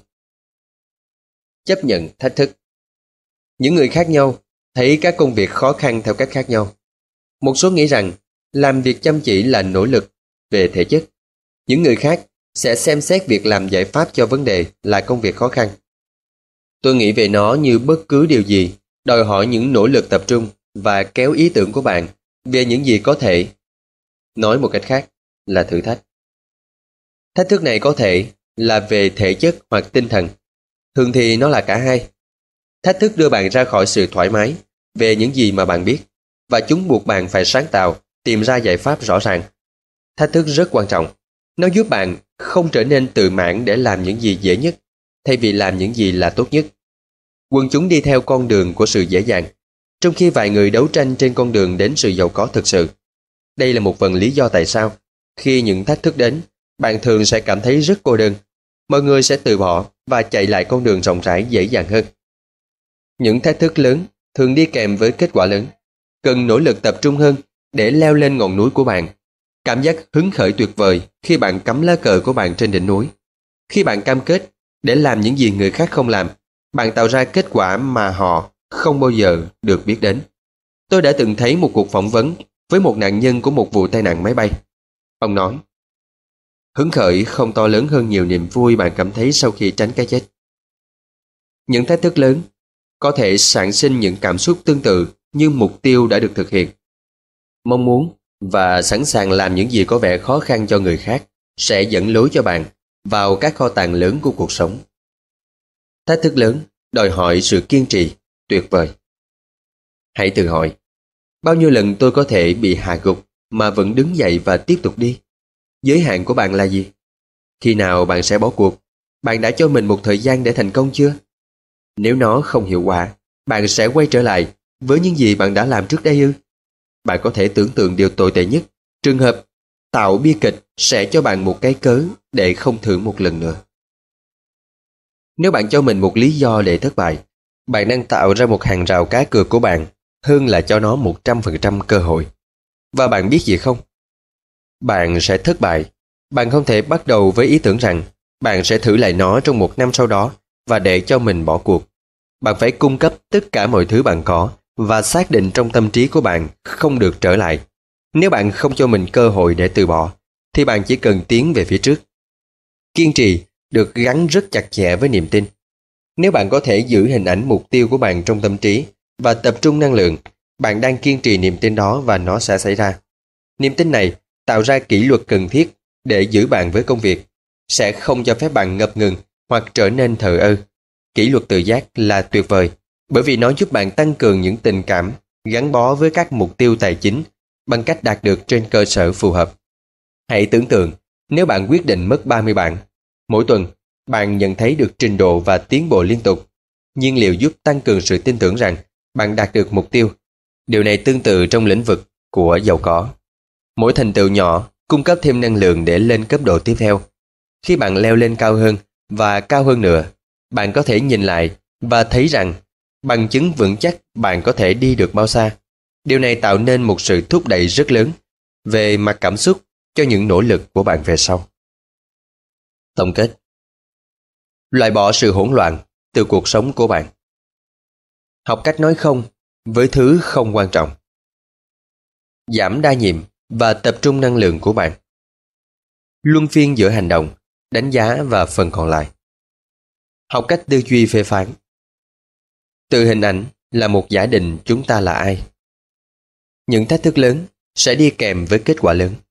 Speaker 1: Chấp nhận thách thức. Những người khác nhau thấy các công việc khó khăn theo cách khác nhau. Một số nghĩ rằng làm việc chăm chỉ là nỗ lực về thể chất. Những người khác sẽ xem xét việc làm giải pháp cho vấn đề là công việc khó khăn. Tôi nghĩ về nó như bất cứ điều gì đòi hỏi những nỗ lực tập trung và kéo ý tưởng của bạn về những gì có thể. Nói một cách khác là thử thách. Thách thức này có thể là về thể chất hoặc tinh thần. Thường thì nó là cả hai. Thách thức đưa bạn ra khỏi sự thoải mái về những gì mà bạn biết, và chúng buộc bạn phải sáng tạo, tìm ra giải pháp rõ ràng. Thách thức rất quan trọng. Nó giúp bạn không trở nên tự mãn để làm những gì dễ nhất, thay vì làm những gì là tốt nhất. Quần chúng đi theo con đường của sự dễ dàng. trong khi vài người đấu tranh trên con đường đến sự giàu có thực sự. Đây là một phần lý do tại sao, khi những thách thức đến, bạn thường sẽ cảm thấy rất cô đơn. Mọi người sẽ từ bỏ và chạy lại con đường rộng rãi dễ dàng hơn. Những thách thức lớn thường đi kèm với kết quả lớn. Cần nỗ lực tập trung hơn để leo lên ngọn núi của bạn. Cảm giác hứng khởi tuyệt vời khi bạn cắm lá cờ của bạn trên đỉnh núi. Khi bạn cam kết để làm những gì người khác không làm, bạn tạo ra kết quả mà họ không bao giờ được biết đến. Tôi đã từng thấy một cuộc phỏng vấn với một nạn nhân của một vụ tai nạn máy bay. Ông nói, hứng khởi không to lớn hơn nhiều niềm vui bạn cảm thấy sau khi tránh cái chết. Những thách thức lớn có thể sản sinh những cảm xúc tương tự như mục tiêu đã được thực hiện. Mong muốn và sẵn sàng làm những gì có vẻ khó khăn cho người khác sẽ dẫn lối cho bạn vào các kho tàng lớn của cuộc sống. Thách thức lớn đòi hỏi sự kiên trì tuyệt vời. Hãy tự hỏi, bao nhiêu lần tôi có thể bị hạ gục mà vẫn đứng dậy và tiếp tục đi? Giới hạn của bạn là gì? Khi nào bạn sẽ bỏ cuộc? Bạn đã cho mình một thời gian để thành công chưa? Nếu nó không hiệu quả, bạn sẽ quay trở lại với những gì bạn đã làm trước đây ư? Bạn có thể tưởng tượng điều tồi tệ nhất, trường hợp tạo bi kịch sẽ cho bạn một cái cớ để không thử một lần nữa. Nếu bạn cho mình một lý do để thất bại, bạn đang tạo ra một hàng rào cá cược của bạn hơn là cho nó 100% cơ hội. Và bạn biết gì không? Bạn sẽ thất bại. Bạn không thể bắt đầu với ý tưởng rằng bạn sẽ thử lại nó trong 1 năm sau đó và để cho mình bỏ cuộc. Bạn phải cung cấp tất cả mọi thứ bạn có và xác định trong tâm trí của bạn không được trở lại. Nếu bạn không cho mình cơ hội để từ bỏ, thì bạn chỉ cần tiến về phía trước. Kiên trì được gắn rất chặt chẽ với niềm tin. Nếu bạn có thể giữ hình ảnh mục tiêu của bạn trong tâm trí và tập trung năng lượng, bạn đang kiên trì niềm tin đó và nó sẽ xảy ra. Niềm tin này tạo ra kỷ luật cần thiết để giữ bạn với công việc, sẽ không cho phép bạn ngập ngừng hoặc trở nên thờ ơ. Kỷ luật tự giác là tuyệt vời, bởi vì nó giúp bạn tăng cường những tình cảm gắn bó với các mục tiêu tài chính bằng cách đạt được trên cơ sở phù hợp. Hãy tưởng tượng, nếu bạn quyết định mất 30 bảng, mỗi tuần bạn nhận thấy được trình độ và tiến bộ liên tục. Nhiên liệu giúp tăng cường sự tin tưởng rằng bạn đạt được mục tiêu. Điều này tương tự trong lĩnh vực của giàu có. Mỗi thành tựu nhỏ cung cấp thêm năng lượng để lên cấp độ tiếp theo. Khi bạn leo lên cao hơn và cao hơn nữa, bạn có thể nhìn lại và thấy rằng bằng chứng vững chắc bạn có thể đi được bao xa. Điều này tạo nên một sự thúc đẩy rất lớn về mặt cảm xúc cho những nỗ lực của bạn về sau. Tổng kết: loại bỏ sự hỗn loạn từ cuộc sống của bạn. Học cách nói không với thứ không quan trọng. Giảm đa nhiệm và tập trung năng lượng của bạn. Luân phiên giữa hành động, đánh giá và phần còn lại. Học cách tư duy phê phán. Tự hình ảnh là một giả định chúng ta là ai. Những thách thức lớn sẽ đi kèm với kết quả lớn.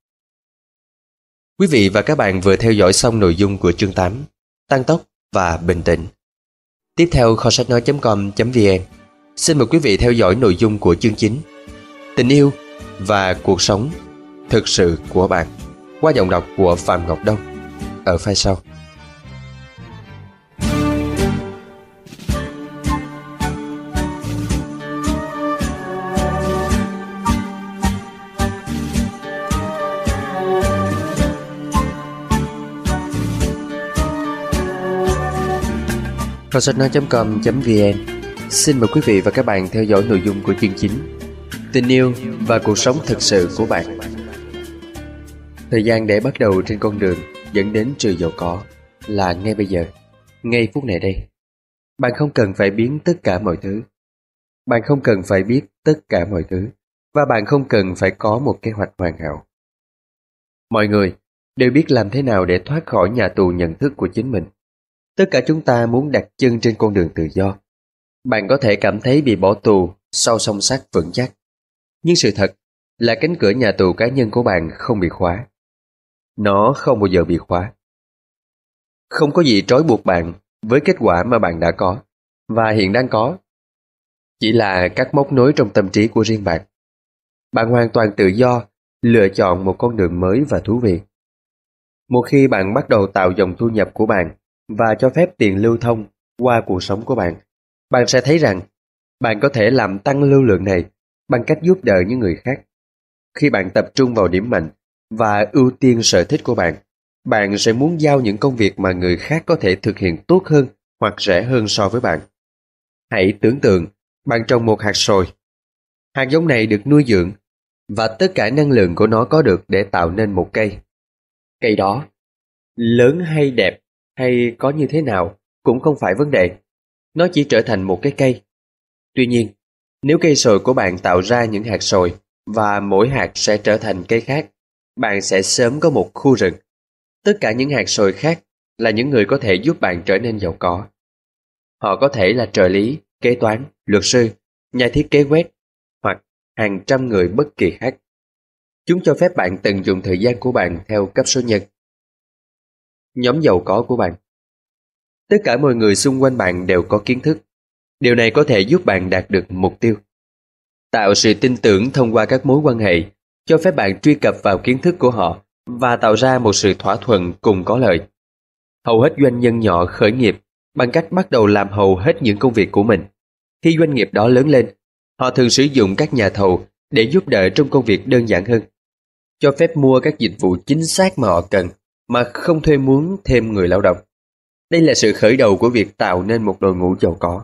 Speaker 1: Quý vị và các bạn vừa theo dõi xong nội dung của chương 8, Tăng tốc và bình tĩnh. Tiếp theo kho sách nói.com.vn xin mời quý vị theo dõi nội dung của chương 9, Tình yêu và cuộc sống thực sự của bạn, qua giọng đọc của Phạm Ngọc Đông ở file sau. Kho sách nói.com.vn xin mời quý vị và các bạn theo dõi nội dung của chương 9, Tình yêu và cuộc sống thực sự của bạn. Thời gian để bắt đầu trên con đường dẫn đến sự giàu có là ngay bây giờ, ngay phút này đây. Bạn không cần phải biến tất cả mọi thứ. Bạn không cần phải biết tất cả mọi thứ. Và bạn không cần phải có một kế hoạch hoàn hảo. Mọi người đều biết làm thế nào để thoát khỏi nhà tù nhận thức của chính mình. Tất cả chúng ta muốn đặt chân trên con đường tự do. Bạn có thể cảm thấy bị bỏ tù sau song sắt vững chắc. Nhưng sự thật là cánh cửa nhà tù cá nhân của bạn không bị khóa. Nó không bao giờ bị khóa. Không có gì trói buộc bạn với kết quả mà bạn đã có và hiện đang có. Chỉ là các móc nối trong tâm trí của riêng bạn. Bạn hoàn toàn tự do lựa chọn một con đường mới và thú vị. Một khi bạn bắt đầu tạo dòng thu nhập của bạn và cho phép tiền lưu thông qua cuộc sống của bạn, bạn sẽ thấy rằng Bạn có thể làm tăng lưu lượng này bằng cách giúp đỡ những người khác. Khi bạn tập trung vào điểm mạnh và ưu tiên sở thích của bạn, bạn sẽ muốn giao những công việc mà người khác có thể thực hiện tốt hơn hoặc rẻ hơn so với bạn. Hãy tưởng tượng bạn trồng một hạt sồi. Hạt giống này được nuôi dưỡng và tất cả năng lượng của nó có được để tạo nên một cây. Cây đó, lớn hay đẹp hay có như thế nào cũng không phải vấn đề. Nó chỉ trở thành một cái cây. Tuy nhiên, nếu cây sồi của bạn tạo ra những hạt sồi và mỗi hạt sẽ trở thành cây khác, bạn sẽ sớm có một khu rừng. Tất cả những hạt sồi khác là những người có thể giúp bạn trở nên giàu có. Họ có thể là trợ lý, kế toán, luật sư, nhà thiết kế web hoặc hàng trăm người bất kỳ khác. Chúng cho phép bạn tận dụng thời gian của bạn theo cấp số nhân. Nhóm giàu có của bạn. Tất cả mọi người xung quanh bạn đều có kiến thức. Điều này có thể giúp bạn đạt được mục tiêu. Tạo sự tin tưởng thông qua các mối quan hệ, cho phép bạn truy cập vào kiến thức của họ và tạo ra một sự thỏa thuận cùng có lợi. Hầu hết doanh nhân nhỏ khởi nghiệp bằng cách bắt đầu làm hầu hết những công việc của mình. Khi doanh nghiệp đó lớn lên, họ thường sử dụng các nhà thầu để giúp đỡ trong công việc đơn giản hơn, cho phép mua các dịch vụ chính xác mà họ cần mà không thuê mướn thêm người lao động. Đây là sự khởi đầu của việc tạo nên một đội ngũ giàu có.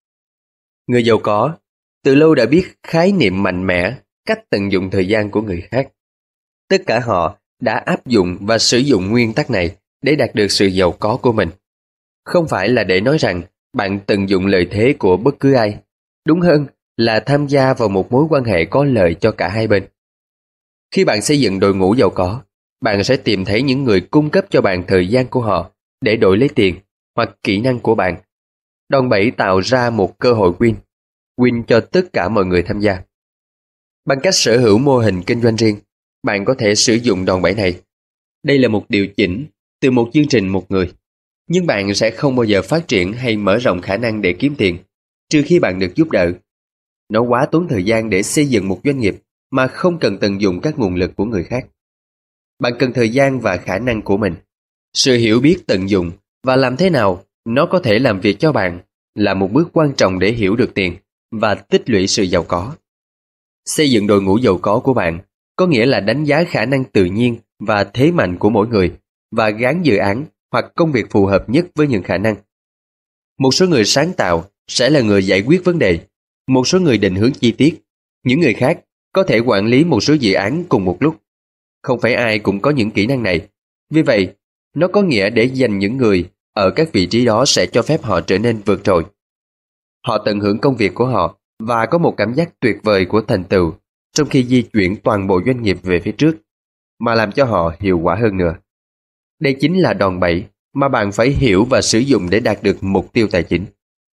Speaker 1: Người giàu có từ lâu đã biết khái niệm mạnh mẽ cách tận dụng thời gian của người khác. Tất cả họ đã áp dụng và sử dụng nguyên tắc này để đạt được sự giàu có của mình. Không phải là để nói rằng bạn tận dụng lợi thế của bất cứ ai. Đúng hơn là tham gia vào một mối quan hệ có lợi cho cả hai bên. Khi bạn xây dựng đội ngũ giàu có, bạn sẽ tìm thấy những người cung cấp cho bạn thời gian của họ để đổi lấy tiền hoặc kỹ năng của bạn. Đòn bẩy tạo ra một cơ hội win cho tất cả mọi người tham gia. Bằng cách sở hữu mô hình kinh doanh riêng, bạn có thể sử dụng đòn bẩy này. Đây là một điều chỉnh từ một chương trình một người, nhưng bạn sẽ không bao giờ phát triển hay mở rộng khả năng để kiếm tiền, trừ khi bạn được giúp đỡ. Nó quá tốn thời gian để xây dựng một doanh nghiệp mà không cần tận dụng các nguồn lực của người khác. Bạn cần thời gian và khả năng của mình. Sự hiểu biết tận dụng và làm thế nào nó có thể làm việc cho bạn là một bước quan trọng để hiểu được tiền và tích lũy sự giàu có. Xây dựng đội ngũ giàu có của bạn có nghĩa là đánh giá khả năng tự nhiên và thế mạnh của mỗi người và gán dự án hoặc công việc phù hợp nhất với những khả năng. Một số người sáng tạo sẽ là người giải quyết vấn đề, một số người định hướng chi tiết, những người khác có thể quản lý một số dự án cùng một lúc. Không phải ai cũng có những kỹ năng này. Vì vậy, nó có nghĩa để dành những người ở các vị trí đó sẽ cho phép họ trở nên vượt trội. Họ tận hưởng công việc của họ và có một cảm giác tuyệt vời của thành tựu trong khi di chuyển toàn bộ doanh nghiệp về phía trước, mà làm cho họ hiệu quả hơn nữa. Đây chính là đòn bẩy mà bạn phải hiểu và sử dụng để đạt được mục tiêu tài chính.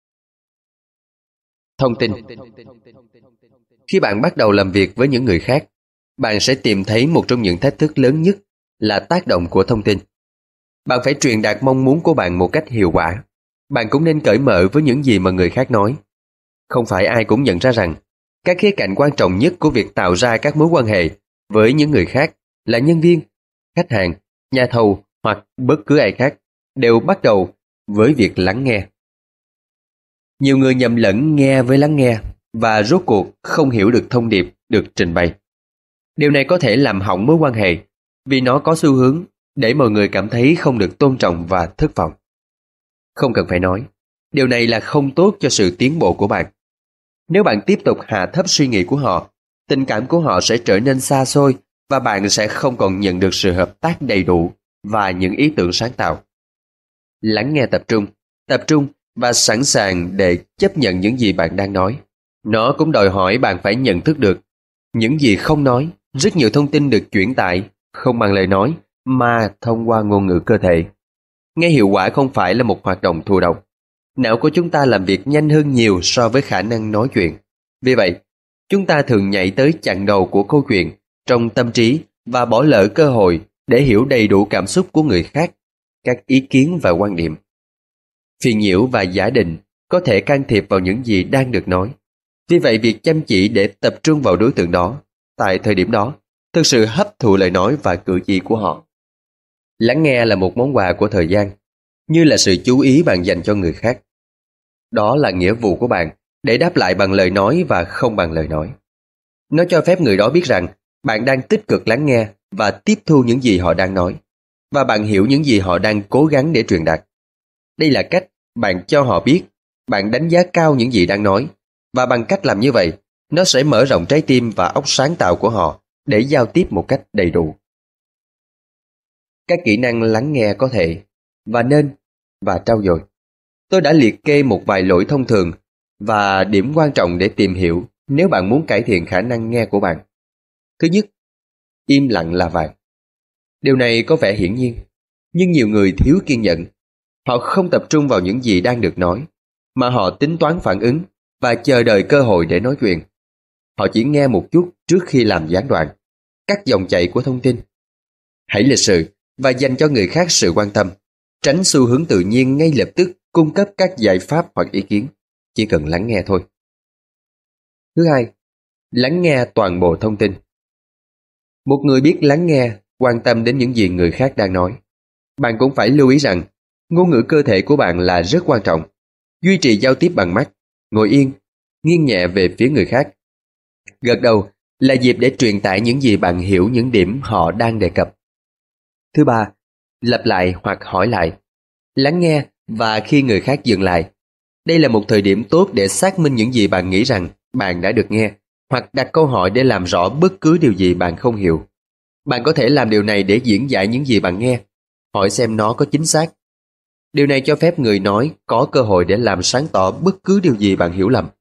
Speaker 1: Thông tin. Khi bạn bắt đầu làm việc với những người khác, bạn sẽ tìm thấy một trong những thách thức lớn nhất là tác động của thông tin. Bạn phải truyền đạt mong muốn của bạn một cách hiệu quả. Bạn cũng nên cởi mở với những gì mà người khác nói. Không phải ai cũng nhận ra rằng các khía cạnh quan trọng nhất của việc tạo ra các mối quan hệ với những người khác là nhân viên, khách hàng, nhà thầu hoặc bất cứ ai khác đều bắt đầu với việc lắng nghe. Nhiều người nhầm lẫn nghe với lắng nghe và rốt cuộc không hiểu được thông điệp được trình bày. Điều này có thể làm hỏng mối quan hệ vì nó có xu hướng để mọi người cảm thấy không được tôn trọng và thất vọng. Không cần phải nói, điều này là không tốt cho sự tiến bộ của bạn. Nếu bạn tiếp tục hạ thấp suy nghĩ của họ, tình cảm của họ sẽ trở nên xa xôi và bạn sẽ không còn nhận được sự hợp tác đầy đủ và những ý tưởng sáng tạo. Lắng nghe tập trung và sẵn sàng để chấp nhận những gì bạn đang nói. Nó cũng đòi hỏi bạn phải nhận thức được những gì không nói. Rất nhiều thông tin được chuyển tải không bằng lời nói mà thông qua ngôn ngữ cơ thể. Nghe hiệu quả không phải là một hoạt động thụ động. Não của chúng ta làm việc nhanh hơn nhiều so với khả năng nói chuyện. Vì vậy, chúng ta thường nhảy tới chặng đầu của câu chuyện trong tâm trí và bỏ lỡ cơ hội để hiểu đầy đủ cảm xúc của người khác, các ý kiến và quan điểm. Phiền nhiễu và giả định có thể can thiệp vào những gì đang được nói. Vì vậy, việc chăm chỉ để tập trung vào đối tượng đó, tại thời điểm đó, thực sự hấp thụ lời nói và cử chỉ của họ. Lắng nghe là một món quà của thời gian, như là sự chú ý bạn dành cho người khác. Đó là nghĩa vụ của bạn để đáp lại bằng lời nói và không bằng lời nói. Nó cho phép người đó biết rằng bạn đang tích cực lắng nghe và tiếp thu những gì họ đang nói, và bạn hiểu những gì họ đang cố gắng để truyền đạt. Đây là cách bạn cho họ biết bạn đánh giá cao những gì đang nói, và bằng cách làm như vậy, nó sẽ mở rộng trái tim và óc sáng tạo của họ để giao tiếp một cách đầy đủ. Các kỹ năng lắng nghe có thể, và nên, và trau dồi. Tôi đã liệt kê một vài lỗi thông thường và điểm quan trọng để tìm hiểu nếu bạn muốn cải thiện khả năng nghe của bạn. Thứ nhất, im lặng là vàng. Điều này có vẻ hiển nhiên, nhưng nhiều người thiếu kiên nhẫn. Họ không tập trung vào những gì đang được nói, mà họ tính toán phản ứng và chờ đợi cơ hội để nói chuyện. Họ chỉ nghe một chút trước khi làm gián đoạn, cắt dòng chảy của thông tin. Hãy lịch sự và dành cho người khác sự quan tâm. Tránh xu hướng tự nhiên ngay lập tức cung cấp các giải pháp hoặc ý kiến. Chỉ cần lắng nghe thôi. Thứ hai, lắng nghe toàn bộ thông tin. Một người biết lắng nghe, quan tâm đến những gì người khác đang nói. Bạn cũng phải lưu ý rằng, ngôn ngữ cơ thể của bạn là rất quan trọng. Duy trì giao tiếp bằng mắt, ngồi yên, nghiêng nhẹ về phía người khác. Gật đầu là dịp để truyền tải những gì bạn hiểu những điểm họ đang đề cập. Thứ ba, lặp lại hoặc hỏi lại. Lắng nghe và khi người khác dừng lại. Đây là một thời điểm tốt để xác minh những gì bạn nghĩ rằng bạn đã được nghe, hoặc đặt câu hỏi để làm rõ bất cứ điều gì bạn không hiểu. Bạn có thể làm điều này để diễn giải những gì bạn nghe, hỏi xem nó có chính xác. Điều này cho phép người nói có cơ hội để làm sáng tỏ bất cứ điều gì bạn hiểu lầm.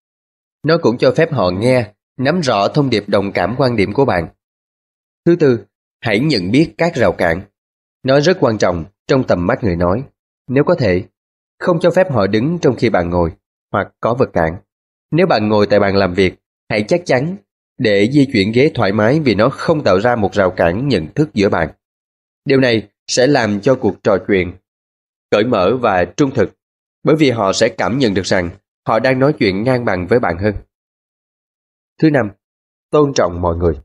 Speaker 1: Nó cũng cho phép họ nghe, nắm rõ thông điệp đồng cảm quan điểm của bạn. Thứ tư, hãy nhận biết các rào cản. Nó rất quan trọng trong tầm mắt người nói. Nếu có thể, không cho phép họ đứng trong khi bạn ngồi, hoặc có vật cản. Nếu bạn ngồi tại bàn làm việc, hãy chắc chắn để di chuyển ghế thoải mái vì nó không tạo ra một rào cản nhận thức giữa bạn. Điều này sẽ làm cho cuộc trò chuyện cởi mở và trung thực, bởi vì họ sẽ cảm nhận được rằng họ đang nói chuyện ngang bằng với bạn hơn. Thứ năm, tôn trọng mọi người.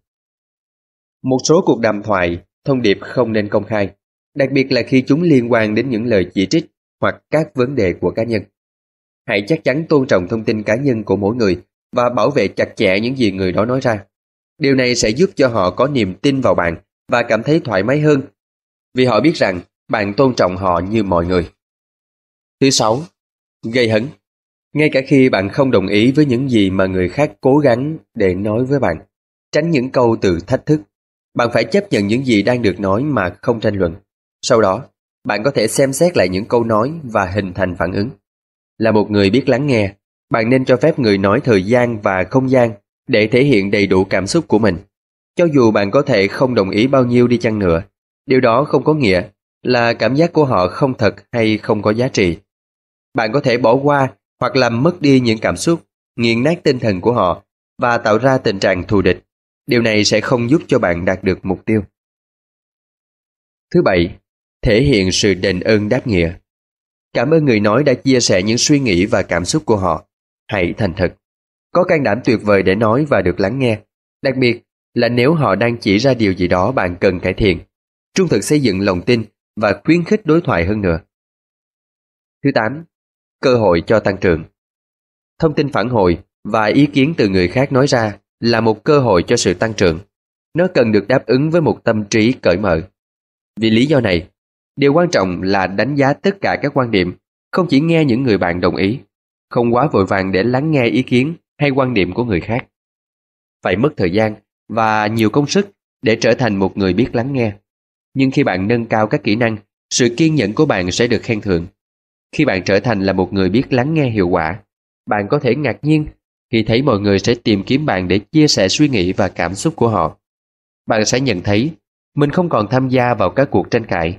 Speaker 1: Một số cuộc đàm thoại, thông điệp không nên công khai, đặc biệt là khi chúng liên quan đến những lời chỉ trích hoặc các vấn đề của cá nhân. Hãy chắc chắn tôn trọng thông tin cá nhân của mỗi người và bảo vệ chặt chẽ những gì người đó nói ra. Điều này sẽ giúp cho họ có niềm tin vào bạn và cảm thấy thoải mái hơn, vì họ biết rằng bạn tôn trọng họ như mọi người. Thứ sáu, gây hấn. Ngay cả khi bạn không đồng ý với những gì mà người khác cố gắng để nói với bạn, tránh những câu từ thách thức. Bạn phải chấp nhận những gì đang được nói mà không tranh luận. Sau đó, bạn có thể xem xét lại những câu nói và hình thành phản ứng. Là một người biết lắng nghe, bạn nên cho phép người nói thời gian và không gian để thể hiện đầy đủ cảm xúc của mình. Cho dù bạn có thể không đồng ý bao nhiêu đi chăng nữa, điều đó không có nghĩa là cảm giác của họ không thật hay không có giá trị. Bạn có thể bỏ qua hoặc làm mất đi những cảm xúc, nghiền nát tinh thần của họ và tạo ra tình trạng thù địch. Điều này sẽ không giúp cho bạn đạt được mục tiêu. Thứ bảy, thể hiện sự đền ơn đáp nghĩa. Cảm ơn người nói đã chia sẻ những suy nghĩ và cảm xúc của họ. Hãy thành thật. Có can đảm tuyệt vời để nói và được lắng nghe. Đặc biệt là nếu họ đang chỉ ra điều gì đó bạn cần cải thiện. Trung thực xây dựng lòng tin và khuyến khích đối thoại hơn nữa. Thứ 8. Cơ hội cho tăng trưởng. Thông tin phản hồi và ý kiến từ người khác nói ra là một cơ hội cho sự tăng trưởng. Nó cần được đáp ứng với một tâm trí cởi mở. Vì lý do này, điều quan trọng là đánh giá tất cả các quan điểm, không chỉ nghe những người bạn đồng ý, không quá vội vàng để lắng nghe ý kiến hay quan điểm của người khác. Phải mất thời gian và nhiều công sức để trở thành một người biết lắng nghe. Nhưng khi bạn nâng cao các kỹ năng, sự kiên nhẫn của bạn sẽ được khen thưởng. Khi bạn trở thành là một người biết lắng nghe hiệu quả, bạn có thể ngạc nhiên khi thấy mọi người sẽ tìm kiếm bạn để chia sẻ suy nghĩ và cảm xúc của họ. Bạn sẽ nhận thấy mình không còn tham gia vào các cuộc tranh cãi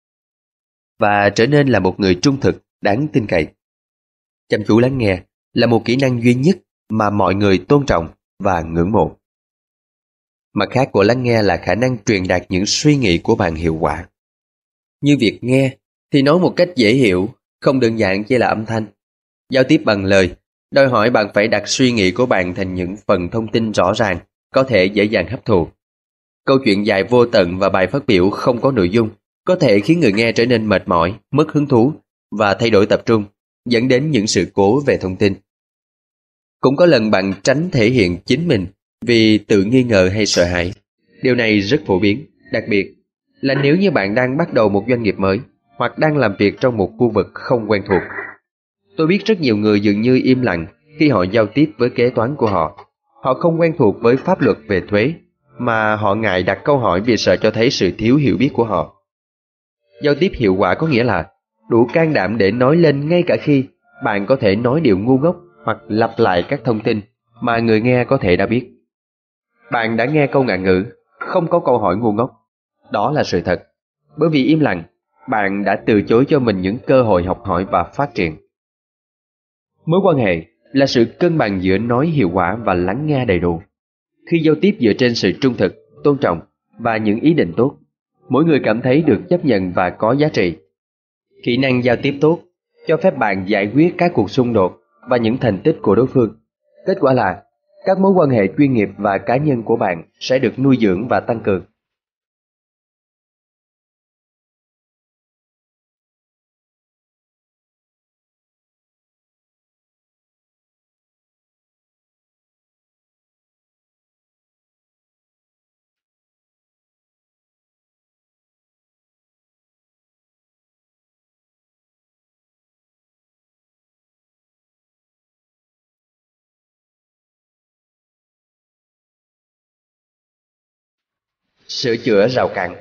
Speaker 1: và trở nên là một người trung thực, đáng tin cậy. Chăm chú lắng nghe là một kỹ năng duy nhất mà mọi người tôn trọng và ngưỡng mộ. Mặt khác của lắng nghe là khả năng truyền đạt những suy nghĩ của bạn hiệu quả. Như việc nghe thì nói một cách dễ hiểu, không đơn giản chỉ là âm thanh. Giao tiếp bằng lời đòi hỏi bạn phải đặt suy nghĩ của bạn thành những phần thông tin rõ ràng, có thể dễ dàng hấp thụ. Câu chuyện dài vô tận và bài phát biểu không có nội dung có thể khiến người nghe trở nên mệt mỏi, mất hứng thú và thay đổi tập trung, dẫn đến những sự cố về thông tin. Cũng có lần bạn tránh thể hiện chính mình vì tự nghi ngờ hay sợ hãi. Điều này rất phổ biến, đặc biệt là nếu như bạn đang bắt đầu một doanh nghiệp mới hoặc đang làm việc trong một khu vực không quen thuộc. Tôi biết rất nhiều người dường như im lặng khi họ giao tiếp với kế toán của họ. Họ không quen thuộc với pháp luật về thuế, mà họ ngại đặt câu hỏi vì sợ cho thấy sự thiếu hiểu biết của họ. Giao tiếp hiệu quả có nghĩa là đủ can đảm để nói lên ngay cả khi bạn có thể nói điều ngu ngốc hoặc lặp lại các thông tin mà người nghe có thể đã biết. Bạn đã nghe câu ngạn ngữ, không có câu hỏi ngu ngốc. Đó là sự thật. Bởi vì im lặng, bạn đã từ chối cho mình những cơ hội học hỏi và phát triển. Mối quan hệ là sự cân bằng giữa nói hiệu quả và lắng nghe đầy đủ. Khi giao tiếp dựa trên sự trung thực, tôn trọng và những ý định tốt, mỗi người cảm thấy được chấp nhận và có giá trị. Kỹ năng giao tiếp tốt cho phép bạn giải quyết các cuộc xung đột và những thành tích của đối phương. Kết quả là các mối quan hệ chuyên nghiệp và cá nhân của bạn sẽ được nuôi dưỡng và tăng cường. Sửa chữa rào cản.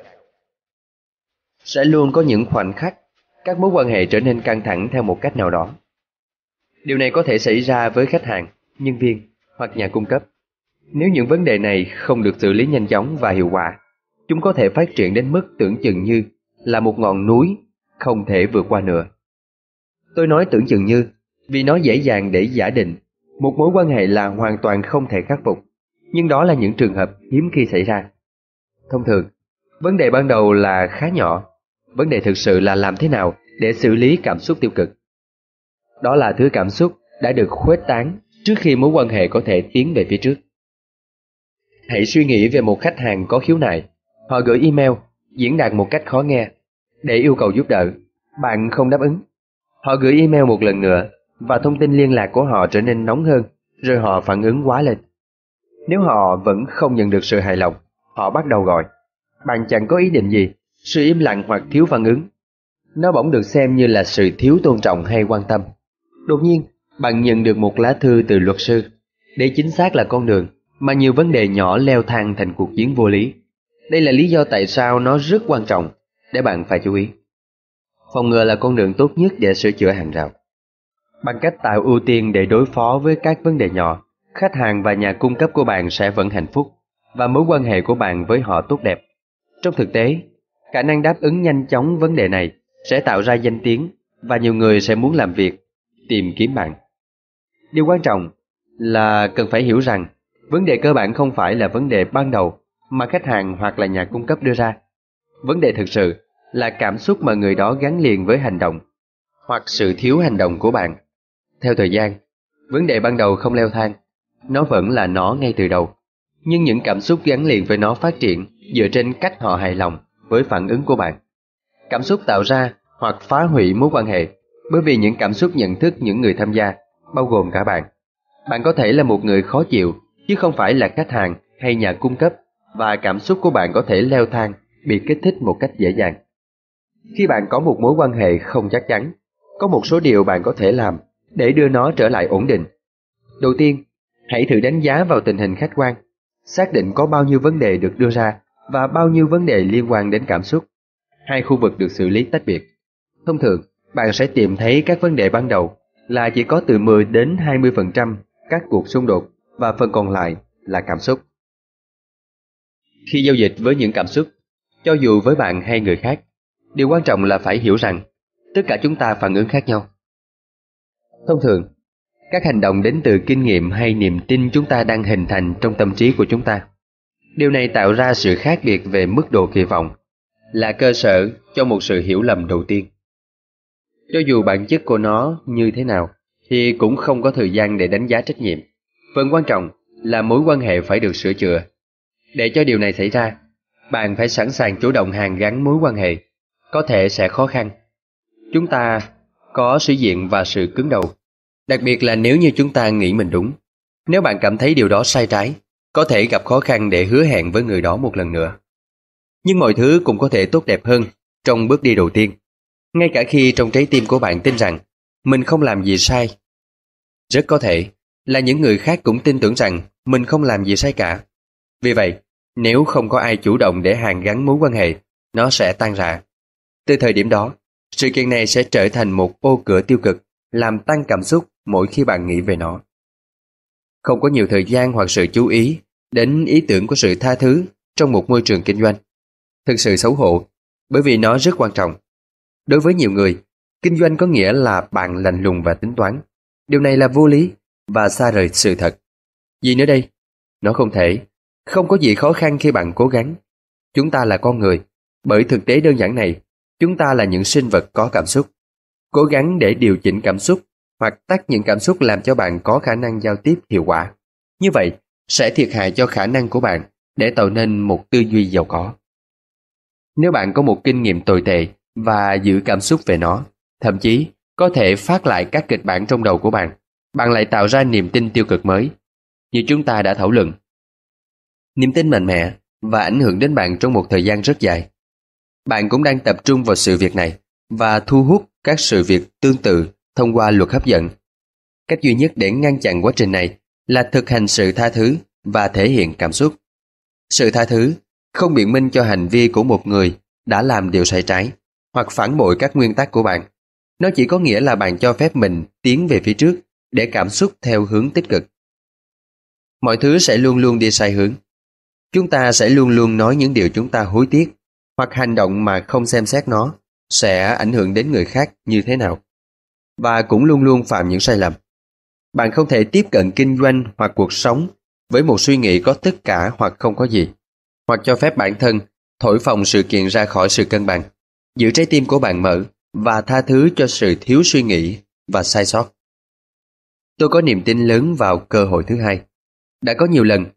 Speaker 1: Sẽ luôn có những khoảnh khắc các mối quan hệ trở nên căng thẳng theo một cách nào đó. Điều này có thể xảy ra với khách hàng, nhân viên hoặc nhà cung cấp. Nếu những vấn đề này không được xử lý nhanh chóng và hiệu quả, chúng có thể phát triển đến mức tưởng chừng như là một ngọn núi không thể vượt qua nữa. Tôi nói tưởng chừng như vì nó dễ dàng để giả định một mối quan hệ là hoàn toàn không thể khắc phục, nhưng đó là những trường hợp hiếm khi xảy ra. Thông thường, vấn đề ban đầu là khá nhỏ. Vấn đề thực sự là làm thế nào để xử lý cảm xúc tiêu cực. Đó là thứ cảm xúc đã được khuếch tán trước khi mối quan hệ có thể tiến về phía trước. Hãy suy nghĩ về một khách hàng có khiếu nại. Họ gửi email, diễn đạt một cách khó nghe, để yêu cầu giúp đỡ. Bạn không đáp ứng. Họ gửi email một lần nữa, và thông tin liên lạc của họ trở nên nóng hơn, rồi họ phản ứng quá lên. Nếu họ vẫn không nhận được sự hài lòng, họ bắt đầu gọi. Bạn chẳng có ý định gì, sự im lặng hoặc thiếu phản ứng. Nó bỗng được xem như là sự thiếu tôn trọng hay quan tâm. Đột nhiên, bạn nhận được một lá thư từ luật sư. Để chính xác là con đường mà nhiều vấn đề nhỏ leo thang thành cuộc chiến vô lý. Đây là lý do tại sao nó rất quan trọng để bạn phải chú ý. Phòng ngừa là con đường tốt nhất để sửa chữa hàng rào. Bằng cách tạo ưu tiên để đối phó với các vấn đề nhỏ, khách hàng và nhà cung cấp của bạn sẽ vẫn hạnh phúc và mối quan hệ của bạn với họ tốt đẹp. Trong thực tế, khả năng đáp ứng nhanh chóng vấn đề này sẽ tạo ra danh tiếng và nhiều người sẽ muốn làm việc, tìm kiếm bạn. Điều quan trọng là cần phải hiểu rằng vấn đề cơ bản không phải là vấn đề ban đầu mà khách hàng hoặc là nhà cung cấp đưa ra. Vấn đề thực sự là cảm xúc mà người đó gắn liền với hành động hoặc sự thiếu hành động của bạn. Theo thời gian, vấn đề ban đầu không leo thang, nó vẫn là nó ngay từ đầu. Nhưng những cảm xúc gắn liền với nó phát triển dựa trên cách họ hài lòng với phản ứng của bạn. Cảm xúc tạo ra hoặc phá hủy mối quan hệ bởi vì những cảm xúc nhận thức những người tham gia, bao gồm cả bạn. Bạn có thể là một người khó chịu, chứ không phải là khách hàng hay nhà cung cấp, và cảm xúc của bạn có thể leo thang, bị kích thích một cách dễ dàng. Khi bạn có một mối quan hệ không chắc chắn, có một số điều bạn có thể làm để đưa nó trở lại ổn định. Đầu tiên, hãy thử đánh giá vào tình hình khách quan, xác định có bao nhiêu vấn đề được đưa ra và bao nhiêu vấn đề liên quan đến cảm xúc. Hai khu vực được xử lý tách biệt. Thông thường, bạn sẽ tìm thấy các vấn đề ban đầu là chỉ có từ 10 đến 20% các cuộc xung đột và phần còn lại là cảm xúc. Khi giao dịch với những cảm xúc, cho dù với bạn hay người khác, điều quan trọng là phải hiểu rằng tất cả chúng ta phản ứng khác nhau. Thông thường, các hành động đến từ kinh nghiệm hay niềm tin chúng ta đang hình thành trong tâm trí của chúng ta. Điều này tạo ra sự khác biệt về mức độ kỳ vọng, là cơ sở cho một sự hiểu lầm đầu tiên. Cho dù bản chất của nó như thế nào, thì cũng không có thời gian để đánh giá trách nhiệm. Phần quan trọng là mối quan hệ phải được sửa chữa. Để cho điều này xảy ra, bạn phải sẵn sàng chủ động hàn gắn mối quan hệ. Có thể sẽ khó khăn. Chúng ta có sĩ diện và sự cứng đầu. Đặc biệt là nếu như chúng ta nghĩ mình đúng, Nếu bạn cảm thấy điều đó sai trái, có thể gặp khó khăn để hứa hẹn với người đó một lần nữa. Nhưng mọi thứ cũng có thể tốt đẹp hơn trong bước đi đầu tiên, ngay cả khi trong trái tim của bạn tin rằng mình không làm gì sai. Rất có thể là những người khác cũng tin tưởng rằng mình không làm gì sai cả. Vì vậy, nếu không có ai chủ động để hàn gắn mối quan hệ, nó sẽ tan rã. Từ thời điểm đó, sự kiện này sẽ trở thành một ô cửa tiêu cực, làm tăng cảm xúc mỗi khi bạn nghĩ về nó. Không có nhiều thời gian hoặc sự chú ý đến ý tưởng của sự tha thứ trong một môi trường kinh doanh. Thực sự xấu hổ, bởi vì nó rất quan trọng. Đối với nhiều người, kinh doanh có nghĩa là bạn lạnh lùng và tính toán. Điều này là vô lý và xa rời sự thật. Gì nữa đây? Nó không thể. Không có gì khó khăn khi bạn cố gắng. Chúng ta là con người. Bởi thực tế đơn giản này, chúng ta là những sinh vật có cảm xúc. Cố gắng để điều chỉnh cảm xúc hoặc tắt những cảm xúc làm cho bạn có khả năng giao tiếp hiệu quả. Như vậy, sẽ thiệt hại cho khả năng của bạn để tạo nên một tư duy giàu có. Nếu bạn có một kinh nghiệm tồi tệ và giữ cảm xúc về nó, thậm chí có thể phát lại các kịch bản trong đầu của bạn, bạn lại tạo ra niềm tin tiêu cực mới. Như chúng ta đã thảo luận, niềm tin mạnh mẽ và ảnh hưởng đến bạn trong một thời gian rất dài. Bạn cũng đang tập trung vào sự việc này và thu hút các sự việc tương tự thông qua luật hấp dẫn. Cách duy nhất để ngăn chặn quá trình này là thực hành sự tha thứ và thể hiện cảm xúc. Sự tha thứ không biện minh cho hành vi của một người đã làm điều sai trái hoặc phản bội các nguyên tắc của bạn. Nó chỉ có nghĩa là bạn cho phép mình tiến về phía trước để cảm xúc theo hướng tích cực. Mọi thứ sẽ luôn luôn đi sai hướng. Chúng ta sẽ luôn luôn nói những điều chúng ta hối tiếc hoặc hành động mà không xem xét nó sẽ ảnh hưởng đến người khác như thế nào, và cũng luôn luôn phạm những sai lầm. Bạn không thể tiếp cận kinh doanh hoặc cuộc sống với một suy nghĩ có tất cả hoặc không có gì, hoặc cho phép bản thân thổi phồng sự kiện ra khỏi sự cân bằng. Giữ trái tim của bạn mở và tha thứ cho sự thiếu suy nghĩ và sai sót. Tôi có niềm tin lớn vào cơ hội thứ hai. Đã có nhiều lần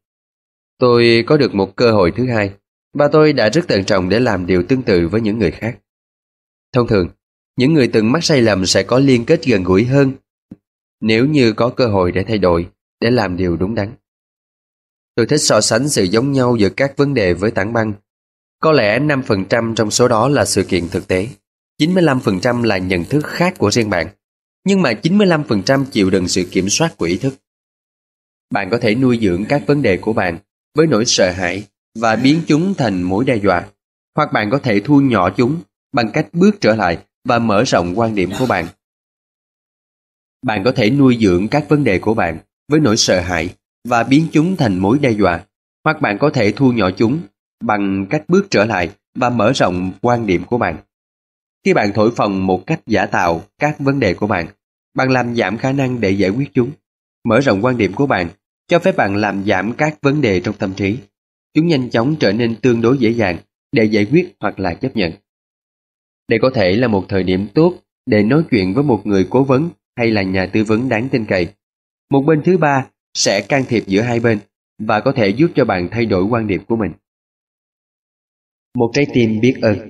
Speaker 1: tôi có được một cơ hội thứ hai, và tôi đã rất thận trọng để làm điều tương tự với những người khác. Thông thường, những người từng mắc sai lầm sẽ có liên kết gần gũi hơn nếu như có cơ hội để thay đổi, để làm điều đúng đắn. Tôi thích so sánh sự giống nhau giữa các vấn đề với tảng băng. Có lẽ 5% trong số đó là sự kiện thực tế, 95% là nhận thức khác của riêng bạn, nhưng mà 95% chịu đựng sự kiểm soát của ý thức. Bạn có thể nuôi dưỡng các vấn đề của bạn với nỗi sợ hãi và biến chúng thành mối đe dọa, hoặc bạn có thể thu nhỏ chúng bằng cách bước trở lại và mở rộng quan điểm của bạn. Bạn có thể nuôi dưỡng các vấn đề của bạn với nỗi sợ hãi và biến chúng thành mối đe dọa, hoặc bạn có thể thu nhỏ chúng bằng cách bước trở lại và mở rộng quan điểm của bạn. Khi bạn thổi phồng một cách giả tạo các vấn đề của bạn, bạn làm giảm khả năng để giải quyết chúng. Mở rộng quan điểm của bạn cho phép bạn làm giảm các vấn đề trong tâm trí. Chúng nhanh chóng trở nên tương đối dễ dàng để giải quyết hoặc là chấp nhận. Đây có thể là một thời điểm tốt để nói chuyện với một người cố vấn hay là nhà tư vấn đáng tin cậy. Một bên thứ ba sẽ can thiệp giữa hai bên và có thể giúp cho bạn thay đổi quan điểm của mình. Một trái tim biết ơn.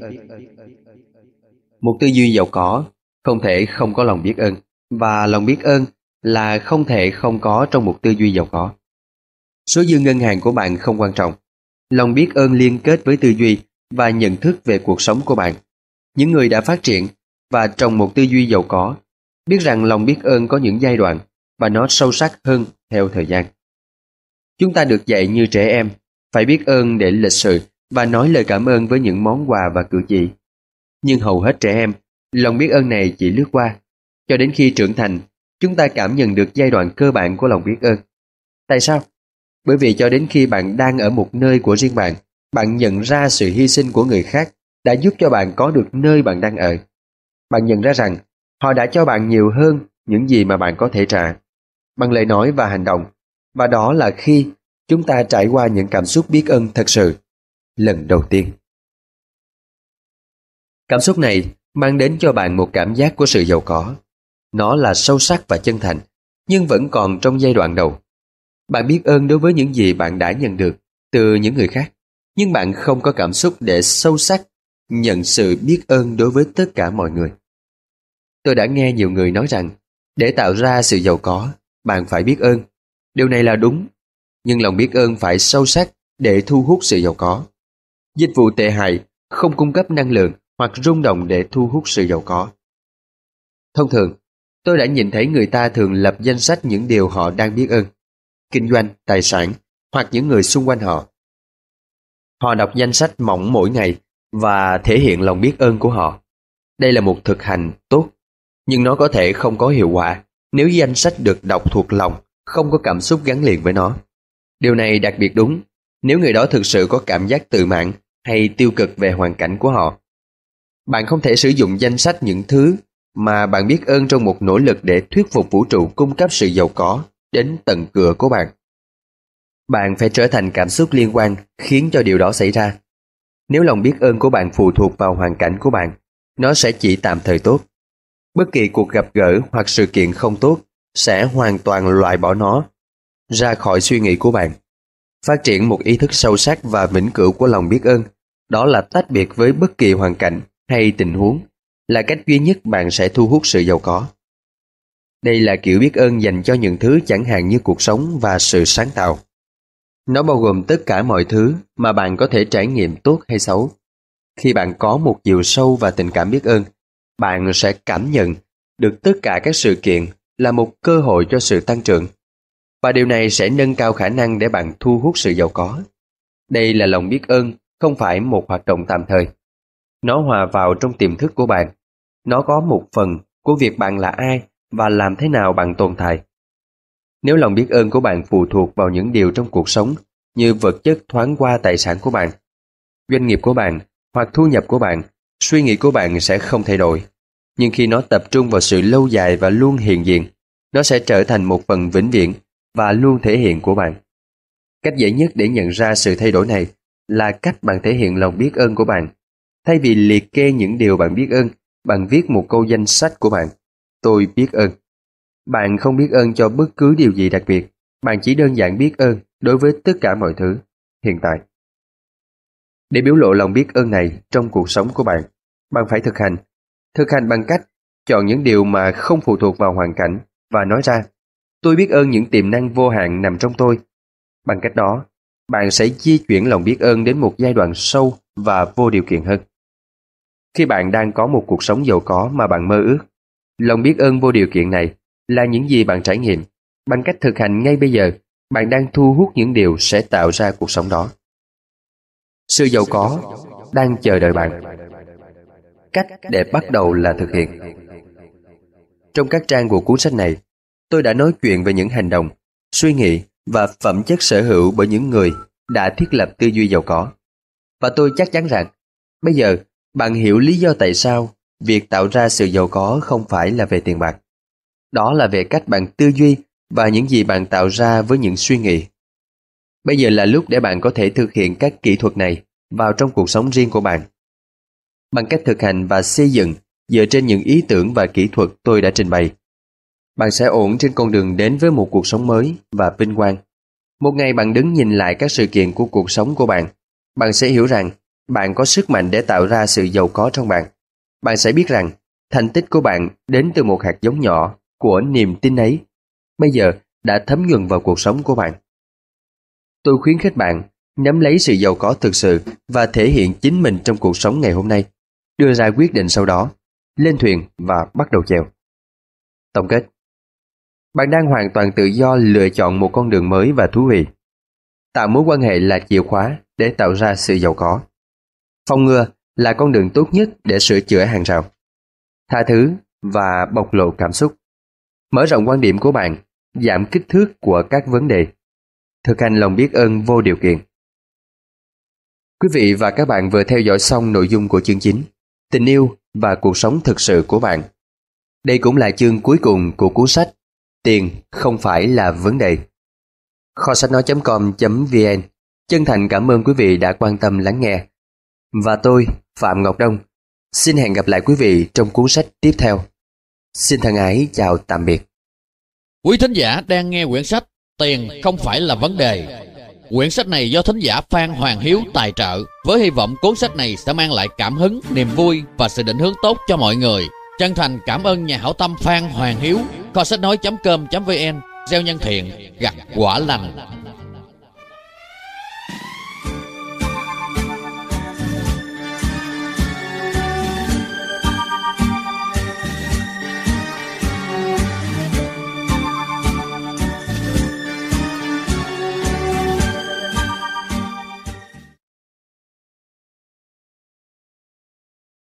Speaker 1: Một tư duy giàu có không thể không có lòng biết ơn, và lòng biết ơn là không thể không có trong một tư duy giàu có. Số dư ngân hàng của bạn không quan trọng. Lòng biết ơn liên kết với tư duy và nhận thức về cuộc sống của bạn. Những người đã phát triển và trong một tư duy giàu có biết rằng lòng biết ơn có những giai đoạn và nó sâu sắc hơn theo thời gian. Chúng ta được dạy như trẻ em, phải biết ơn để lịch sự và nói lời cảm ơn với những món quà và cử chỉ. Nhưng hầu hết trẻ em, lòng biết ơn này chỉ lướt qua. Cho đến khi trưởng thành, chúng ta cảm nhận được giai đoạn cơ bản của lòng biết ơn. Tại sao? Bởi vì cho đến khi bạn đang ở một nơi của riêng bạn, bạn nhận ra sự hy sinh của người khác đã giúp cho bạn có được nơi bạn đang ở. Bạn nhận ra rằng họ đã cho bạn nhiều hơn những gì mà bạn có thể trả, bằng lời nói và hành động. Và đó là khi chúng ta trải qua những cảm xúc biết ơn thật sự, lần đầu tiên. Cảm xúc này mang đến cho bạn một cảm giác của sự giàu có. Nó là sâu sắc và chân thành, nhưng vẫn còn trong giai đoạn đầu. Bạn biết ơn đối với những gì bạn đã nhận được từ những người khác, nhưng bạn không có cảm xúc để sâu sắc nhận sự biết ơn đối với tất cả mọi người. Tôi đã nghe nhiều người nói rằng để tạo ra sự giàu có, bạn phải biết ơn. Điều này là đúng, nhưng lòng biết ơn phải sâu sắc để thu hút sự giàu có. Dịch vụ tệ hại không cung cấp năng lượng hoặc rung động để thu hút sự giàu có. Thông thường, tôi đã nhìn thấy người ta thường lập danh sách những điều họ đang biết ơn, kinh doanh, tài sản hoặc những người xung quanh họ. Họ đọc danh sách mỏng mỗi ngày và thể hiện lòng biết ơn của họ. Đây là một thực hành tốt, nhưng nó có thể không có hiệu quả nếu danh sách được đọc thuộc lòng, không có cảm xúc gắn liền với nó. Điều này đặc biệt đúng nếu người đó thực sự có cảm giác tự mãn hay tiêu cực về hoàn cảnh của họ. Bạn không thể sử dụng danh sách những thứ mà bạn biết ơn trong một nỗ lực để thuyết phục vũ trụ cung cấp sự giàu có đến tận cửa của bạn. Bạn phải trở thành cảm xúc liên quan khiến cho điều đó xảy ra. Nếu lòng biết ơn của bạn phụ thuộc vào hoàn cảnh của bạn, nó sẽ chỉ tạm thời tốt. Bất kỳ cuộc gặp gỡ hoặc sự kiện không tốt sẽ hoàn toàn loại bỏ nó ra khỏi suy nghĩ của bạn. Phát triển một ý thức sâu sắc và vĩnh cửu của lòng biết ơn, đó là tách biệt với bất kỳ hoàn cảnh hay tình huống, là cách duy nhất bạn sẽ thu hút sự giàu có. Đây là kiểu biết ơn dành cho những thứ chẳng hạn như cuộc sống và sự sáng tạo. Nó bao gồm tất cả mọi thứ mà bạn có thể trải nghiệm tốt hay xấu. Khi bạn có một chiều sâu và tình cảm biết ơn, bạn sẽ cảm nhận được tất cả các sự kiện là một cơ hội cho sự tăng trưởng. Và điều này sẽ nâng cao khả năng để bạn thu hút sự giàu có. Đây là lòng biết ơn, không phải một hoạt động tạm thời. Nó hòa vào trong tiềm thức của bạn. Nó có một phần của việc bạn là ai và làm thế nào bạn tồn tại. Nếu lòng biết ơn của bạn phụ thuộc vào những điều trong cuộc sống như vật chất thoáng qua tài sản của bạn, doanh nghiệp của bạn hoặc thu nhập của bạn, suy nghĩ của bạn sẽ không thay đổi. Nhưng khi nó tập trung vào sự lâu dài và luôn hiện diện, nó sẽ trở thành một phần vĩnh viễn và luôn thể hiện của bạn. Cách dễ nhất để nhận ra sự thay đổi này là cách bạn thể hiện lòng biết ơn của bạn. Thay vì liệt kê những điều bạn biết ơn, bạn viết một câu danh sách của bạn. Tôi biết ơn. Bạn không biết ơn cho bất cứ điều gì đặc biệt. Bạn chỉ đơn giản biết ơn đối với tất cả mọi thứ hiện tại. Để biểu lộ lòng biết ơn này trong cuộc sống của bạn, bạn phải thực hành. Thực hành bằng cách chọn những điều mà không phụ thuộc vào hoàn cảnh và nói ra: tôi biết ơn những tiềm năng vô hạn nằm trong tôi. Bằng cách đó, bạn sẽ di chuyển lòng biết ơn đến một giai đoạn sâu và vô điều kiện hơn. Khi bạn đang có một cuộc sống giàu có mà bạn mơ ước, lòng biết ơn vô điều kiện này là những gì bạn trải nghiệm. Bằng cách thực hành ngay bây giờ, bạn đang thu hút những điều sẽ tạo ra cuộc sống đó. Sự giàu có đang chờ đợi bạn. Cách để bắt đầu là thực hiện. Trong các trang của cuốn sách này, tôi đã nói chuyện về những hành động, suy nghĩ và phẩm chất sở hữu bởi những người đã thiết lập tư duy giàu có. Và tôi chắc chắn rằng, bây giờ bạn hiểu lý do tại sao việc tạo ra sự giàu có không phải là về tiền bạc. Đó là về cách bạn tư duy và những gì bạn tạo ra với những suy nghĩ. Bây giờ là lúc để bạn có thể thực hiện các kỹ thuật này vào trong cuộc sống riêng của bạn. Bằng cách thực hành và xây dựng dựa trên những ý tưởng và kỹ thuật tôi đã trình bày, bạn sẽ ổn trên con đường đến với một cuộc sống mới và vinh quang. Một ngày bạn đứng nhìn lại các sự kiện của cuộc sống của bạn, bạn sẽ hiểu rằng bạn có sức mạnh để tạo ra sự giàu có trong bạn. Bạn sẽ biết rằng thành tích của bạn đến từ một hạt giống nhỏ của niềm tin ấy, bây giờ đã thấm nhuần vào cuộc sống của bạn. Tôi khuyến khích bạn nắm lấy sự giàu có thực sự và thể hiện chính mình trong cuộc sống ngày hôm nay. Đưa ra quyết định sau đó, lên thuyền và bắt đầu chèo. Tổng kết: bạn đang hoàn toàn tự do lựa chọn một con đường mới và thú vị. Tạo mối quan hệ là chìa khóa để tạo ra sự giàu có. Phòng ngừa là con đường tốt nhất để sửa chữa hàng rào. Tha thứ và bộc lộ cảm xúc. Mở rộng quan điểm của bạn, giảm kích thước của các vấn đề. Thực hành lòng biết ơn vô điều kiện. Quý vị và các bạn vừa theo dõi xong nội dung của chương 9, tình yêu và cuộc sống thực sự của bạn. Đây cũng là chương cuối cùng của cuốn sách Tiền không phải là vấn đề. Kho sách nói.com.vn chân thành cảm ơn quý vị đã quan tâm lắng nghe. Và tôi, Phạm Ngọc Đông, xin hẹn gặp lại quý vị trong cuốn sách tiếp theo. Xin thân ái chào tạm biệt.
Speaker 2: Quý thính giả đang nghe quyển sách Tiền không phải là vấn đề. Quyển sách này do thính giả Phan Hoàng Hiếu tài trợ, với hy vọng cuốn sách này sẽ mang lại cảm hứng, niềm vui và sự định hướng tốt cho mọi người. Chân thành cảm ơn nhà hảo tâm Phan Hoàng Hiếu. Kho sách nói.com.vn gieo nhân thiện, gặt quả lành.